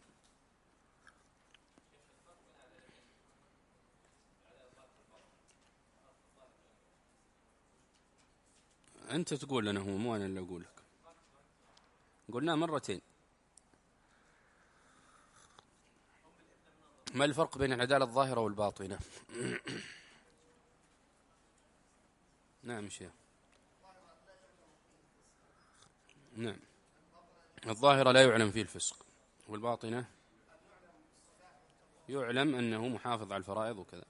أنت تقول لنا، هو مو أنا اللي أقول لك. قلنا مرتين. ما الفرق بين العدالة الظاهرة والباطنة؟ نعم شيخ. نعم الظاهرة لا يعلم فيه الفسق، والباطنة يعلم أنه محافظ على الفرائض وكذا.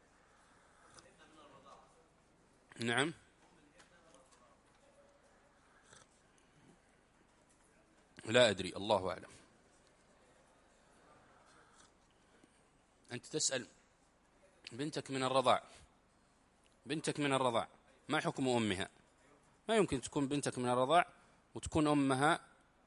نعم لا أدري، الله أعلم. أنت تسأل بنتك من الرضاع، بنتك من الرضاع ما حكم أمها؟ ما يمكن تكون بنتك من الرضاع وتكون أمها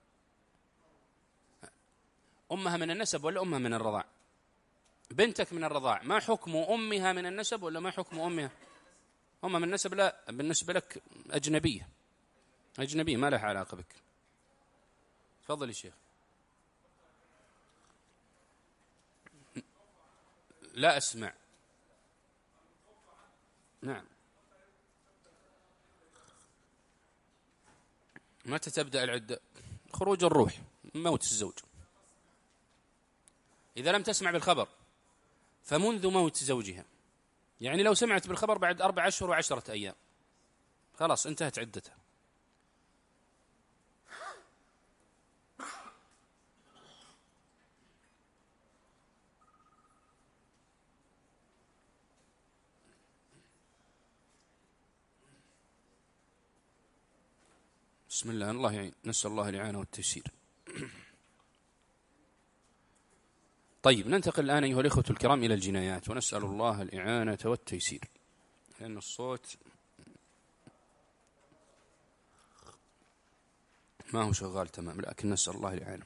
أمها من النسب ولا أمها من الرضاع؟ بنتك من الرضاع ما حكم أمها من النسب ولا ما حكم أمها؟ أمها من النسب لا، بالنسبة لك أجنبية، أجنبية ما لها علاقة بك. تفضل يا شيخ. لا أسمع. نعم متى تبدأ العدة؟ خروج الروح، موت الزوج. إذا لم تسمع بالخبر فمنذ موت زوجها، يعني لو سمعت بالخبر بعد أربع أشهر وعشرة أيام خلاص انتهت عدتها. بسم الله، الله يعين، نسأل الله الإعانة والتيسير. طيب ننتقل الآن أيها الإخوة الكرام إلى الجنايات، ونسأل الله الإعانة والتيسير، لأن الصوت ما هو شغال تمام، لكن نسأل الله الإعانة.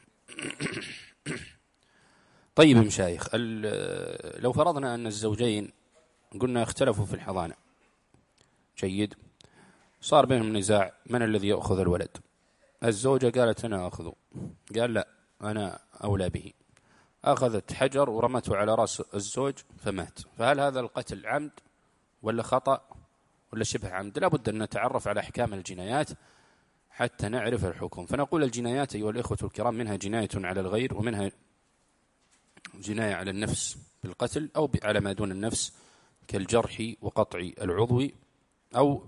طيب مشايخ، لو فرضنا أن الزوجين قلنا اختلفوا في الحضانة، جيد، صار بينهم نزاع من الذي يأخذ الولد. الزوجة قالت أنا أخذه، قال لا أنا أولى به، أخذت حجر ورمته على رأس الزوج فمات. فهل هذا القتل عمد ولا خطأ ولا شبه عمد؟ لا بد أن نتعرف على أحكام الجنايات حتى نعرف الحكم. فنقول الجنايات أيها الإخوة الكرام منها جناية على الغير، ومنها جناية على النفس بالقتل أو على ما دون النفس كالجرح وقطع العضو، أو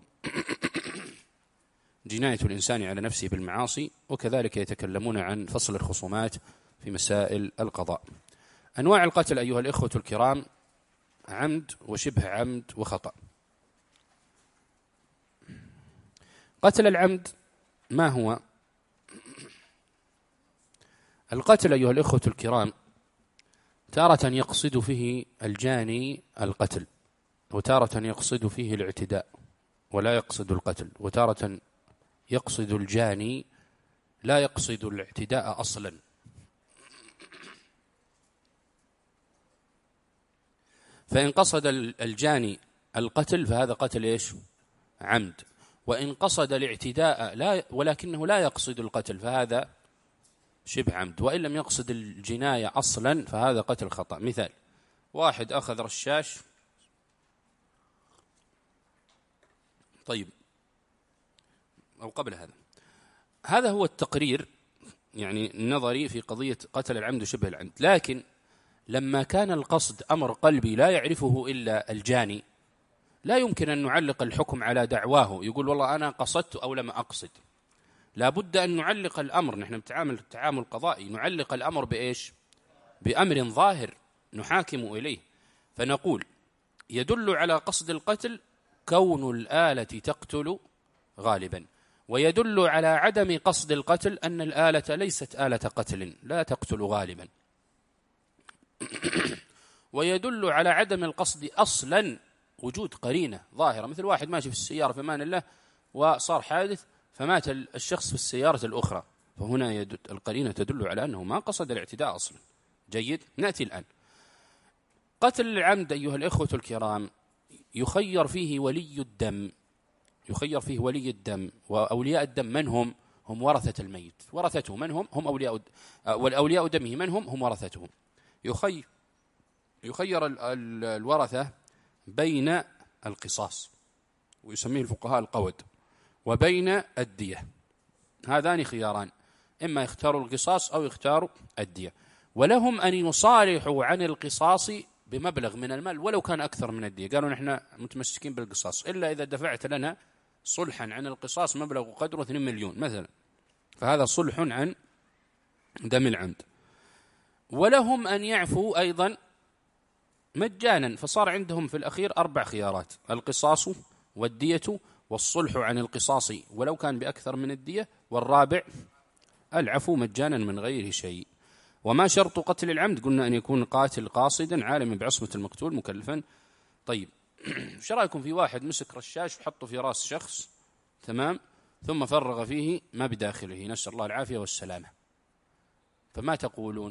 جناية الإنسان على نفسه بالمعاصي. وكذلك يتكلمون عن فصل الخصومات في مسائل القضاء. أنواع القتل أيها الإخوة الكرام عمد وشبه عمد وخطأ. قتل العمد ما هو؟ القتل أيها الإخوة الكرام تارة يقصد فيه الجاني القتل، وتارة يقصد فيه الاعتداء ولا يقصد القتل، وتارة يقصد الجاني لا يقصد الاعتداء أصلا. فإن قصد الجاني القتل فهذا قتل إيش؟ عمد. وإن قصد الاعتداء لا ولكنه لا يقصد القتل فهذا شبه عمد. وإن لم يقصد الجناية أصلا فهذا قتل خطأ. مثال: واحد أخذ رشاش، طيب، أو قبل هذا، هذا هو التقرير يعني النظري في قضية قتل العمد وشبه العمد. لكن لما كان القصد أمر قلبي لا يعرفه إلا الجاني، لا يمكن أن نعلق الحكم على دعواه، يقول والله أنا قصدت أو لم أقصد. لا بد أن نعلق الأمر، نحن نتعامل التعامل القضائي، نعلق الأمر بإيش؟ بأمر ظاهر نحاكم إليه. فنقول يدل على قصد القتل كون الآلة تقتل غالبا، ويدل على عدم قصد القتل أن الآلة ليست آلة قتل لا تقتل غالبا. ويدل على عدم القصد أصلا وجود قرينة ظاهرة، مثل واحد ماشي في السيارة في أمان الله وصار حادث فمات الشخص في السيارة الأخرى، فهنا يدل القرينة تدل على أنه ما قصد الاعتداء أصلا. جيد، نأتي الآن. قتل العمد أيها الإخوة الكرام يخير فيه ولي الدم، يخير فيه ولي الدم. وأولياء الدم من هم؟ هم ورثة الميت. ورثته من هم؟ هم أولياء، والأولياء دمه من هم؟ هم ورثته. يخير يخير الورثة بين القصاص، ويسميه الفقهاء القود، وبين الدية. هذان خياران، إما يختاروا القصاص أو يختاروا الدية. ولهم أن يصالحوا عن القصاص بمبلغ من المال ولو كان أكثر من الدية. قالوا نحن متمسكين بالقصاص إلا إذا دفعت لنا صلحا عن القصاص مبلغ قدره اثنين مليون مثلا، فهذا صلح عن دم العمد. ولهم أن يعفوا أيضا مجانا، فصار عندهم في الأخير أربع خيارات: القصاص والدية والصلح عن القصاص ولو كان بأكثر من الدية، والرابع العفو مجانا من غير شيء. وما شرط قتل العمد؟ قلنا أن يكون قاتل قاصدا عالما بعصمة المقتول مكلفا. طيب، ايش رايكم في واحد مسك رشاش وحطه في راس شخص، تمام، ثم فرغ فيه ما بداخله، نسأل الله العافية والسلامة، فما تقولون؟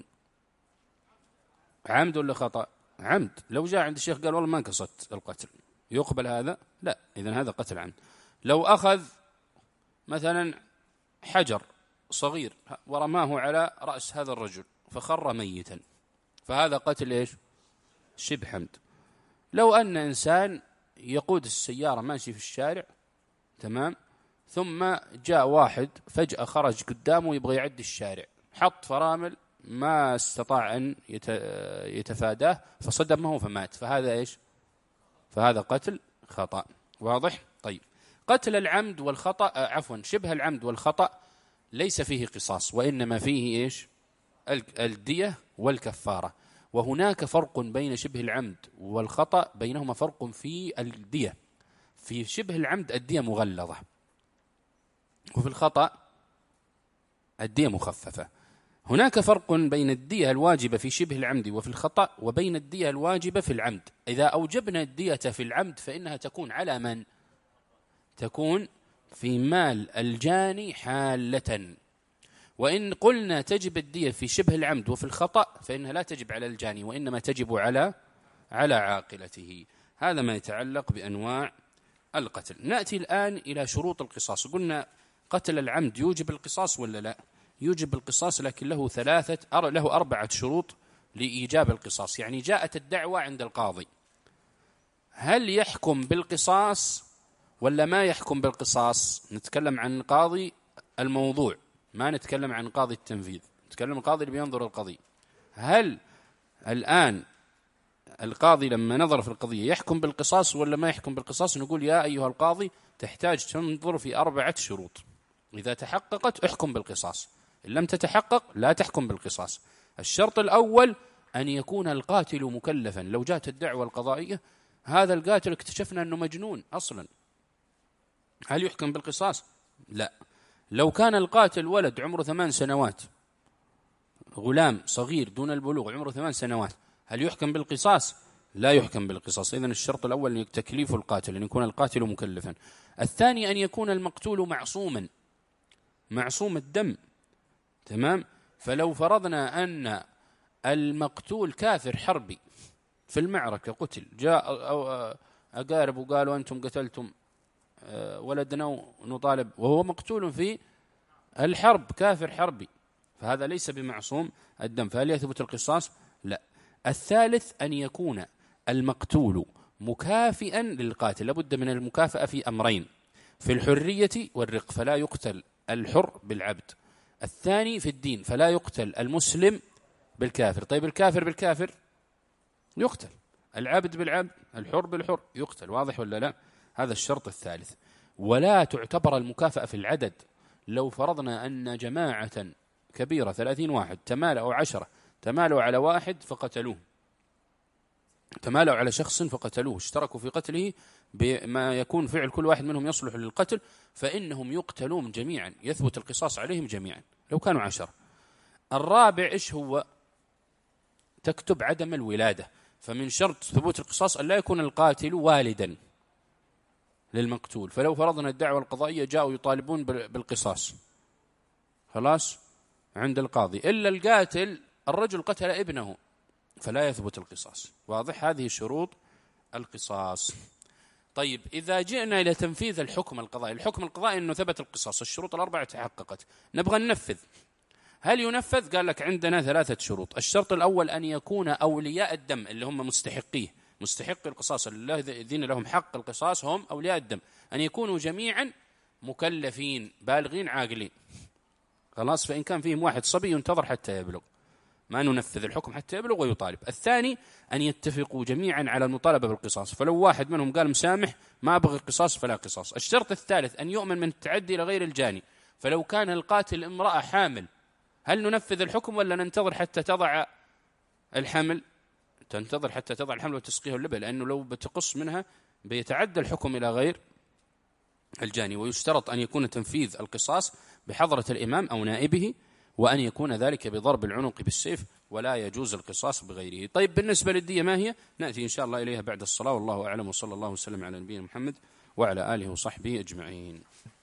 عمد ولا خطأ؟ عمد. لو جاء عند الشيخ قال والله ما قصدت القتل، يقبل هذا؟ لا، إذن هذا قتل عمد. لو أخذ مثلا حجر صغير ورماه على رأس هذا الرجل فخر ميتا، فهذا قتل إيش؟ شبه عمد. لو أن إنسان يقود السيارة ماشي في الشارع، تمام، ثم جاء واحد فجأة خرج قدامه يبغى يعدي الشارع، حط فرامل ما استطاع أن يتفاداه فصدمه فمات، فهذا إيش؟ فهذا قتل خطأ. واضح؟ طيب، قتل العمد والخطأ، عفوا شبه العمد والخطأ ليس فيه قصاص، وإنما فيه إيش؟ الدية والكفارة. وهناك فرق بين شبه العمد والخطأ، بينهما فرق في الدية. في شبه العمد الدية مغلظة، وفي الخطأ الدية مخففة. هناك فرق بين الدية الواجبة في شبه العمد وفي الخطأ وبين الدية الواجبة في العمد. إذا أوجبنا الدية في العمد فإنها تكون على من؟ تكون في مال الجاني حالة. وإن قلنا تجب الدية في شبه العمد وفي الخطأ فإنها لا تجب على الجاني، وإنما تجب على على عاقلته. هذا ما يتعلق بأنواع القتل. نأتي الآن إلى شروط القصاص. قلنا قتل العمد يوجب القصاص ولا لا؟ يوجب القصاص، لكن له ثلاثة له أربعة شروط لإيجاب القصاص. يعني جاءت الدعوة عند القاضي، هل يحكم بالقصاص ولا ما يحكم بالقصاص؟ نتكلم عن قاضي الموضوع، ما نتكلم عن قاضي التنفيذ، نتكلم عن القاضي اللي بينظر القضية. هل الآن القاضي لما نظر في القضية يحكم بالقصاص ولا ما يحكم بالقصاص؟ نقول يا أيها القاضي تحتاج تنظر في أربعة شروط، إذا تحققت احكم بالقصاص، إن لم تتحقق لا تحكم بالقصاص. الشرط الأول أن يكون القاتل مكلفا. لو جاءت الدعوة القضائية هذا القاتل اكتشفنا أنه مجنون أصلا، هل يحكم بالقصاص؟ لا. لو كان القاتل ولد عمره ثمان سنوات، غلام صغير دون البلوغ عمره ثمان سنوات، هل يحكم بالقصاص؟ لا يحكم بالقصاص. إذن الشرط الأول تكليف القاتل، أن يكون القاتل مكلفا. الثاني أن يكون المقتول معصوما، معصوم الدم، تمام. فلو فرضنا أن المقتول كافر حربي في المعركة قتل، جاء أقارب وقالوا أنتم قتلتم ولدنا ونطالب، وهو مقتول في الحرب، كافر حربي، فهذا ليس بمعصوم الدم، فهل يثبت القصاص؟ لا. الثالث أن يكون المقتول مكافئا للقاتل، لابد من المكافأة في أمرين، في الحرية والرق، فلا يقتل الحر بالعبد. الثاني في الدين، فلا يقتل المسلم بالكافر. طيب الكافر بالكافر يقتل، العبد بالعبد، الحر بالحر يقتل، واضح ولا لا؟ هذا الشرط الثالث. ولا تعتبر المكافأة في العدد. لو فرضنا أن جماعة كبيرة ثلاثين واحد تمالأوا عشرة تمالوا على واحد فقتلوه، تمالوا على شخص فقتلوه، اشتركوا في قتله بما يكون فعل كل واحد منهم يصلح للقتل، فإنهم يقتلون جميعا، يثبت القصاص عليهم جميعا لو كانوا عشرة. الرابع إيش هو؟ تكتب عدم الولادة، فمن شرط ثبوت القصاص أن لا يكون القاتل والدا للمقتول. فلو فرضنا الدعوة القضائية جاءوا يطالبون بالقصاص، خلاص عند القاضي، إلا القاتل الرجل قتل ابنه فلا يثبت القصاص، واضح؟ هذه شروط القصاص. طيب إذا جئنا إلى تنفيذ الحكم القضائي، الحكم القضائي أنه ثبت القصاص، الشروط الأربعة تحققت، نبغى ننفذ، هل ينفذ؟ قال لك عندنا ثلاثة شروط. الشرط الأول أن يكون أولياء الدم اللي هم مستحقيه، مستحق القصاص الذين لهم حق القصاص هم أولياء الدم، أن يكونوا جميعا مكلفين بالغين عاقلين، خلاص. فإن كان فيهم واحد صبي ينتظر حتى يبلغ، ما ننفذ الحكم حتى يبلغ ويطالب. الثاني أن يتفقوا جميعا على المطالبة بالقصاص، فلو واحد منهم قال مسامح ما أبغى قصاص فلا قصاص. الشرط الثالث أن يؤمن من التعدي إلى غير الجاني، فلو كان القاتل امرأة حامل هل ننفذ الحكم ولا ننتظر حتى تضع الحمل؟ تنتظر حتى تضع الحمل وتسقيه اللبن، لأنه لو بتقص منها بيتعدى الحكم إلى غير الجاني. ويشترط أن يكون تنفيذ القصاص بحضرة الإمام أو نائبه، وأن يكون ذلك بضرب العنق بالسيف، ولا يجوز القصاص بغيره. طيب بالنسبة للدية ما هي؟ نأتي إن شاء الله إليها بعد الصلاة، والله أعلم، وصلى الله وسلم على نبينا محمد وعلى آله وصحبه أجمعين.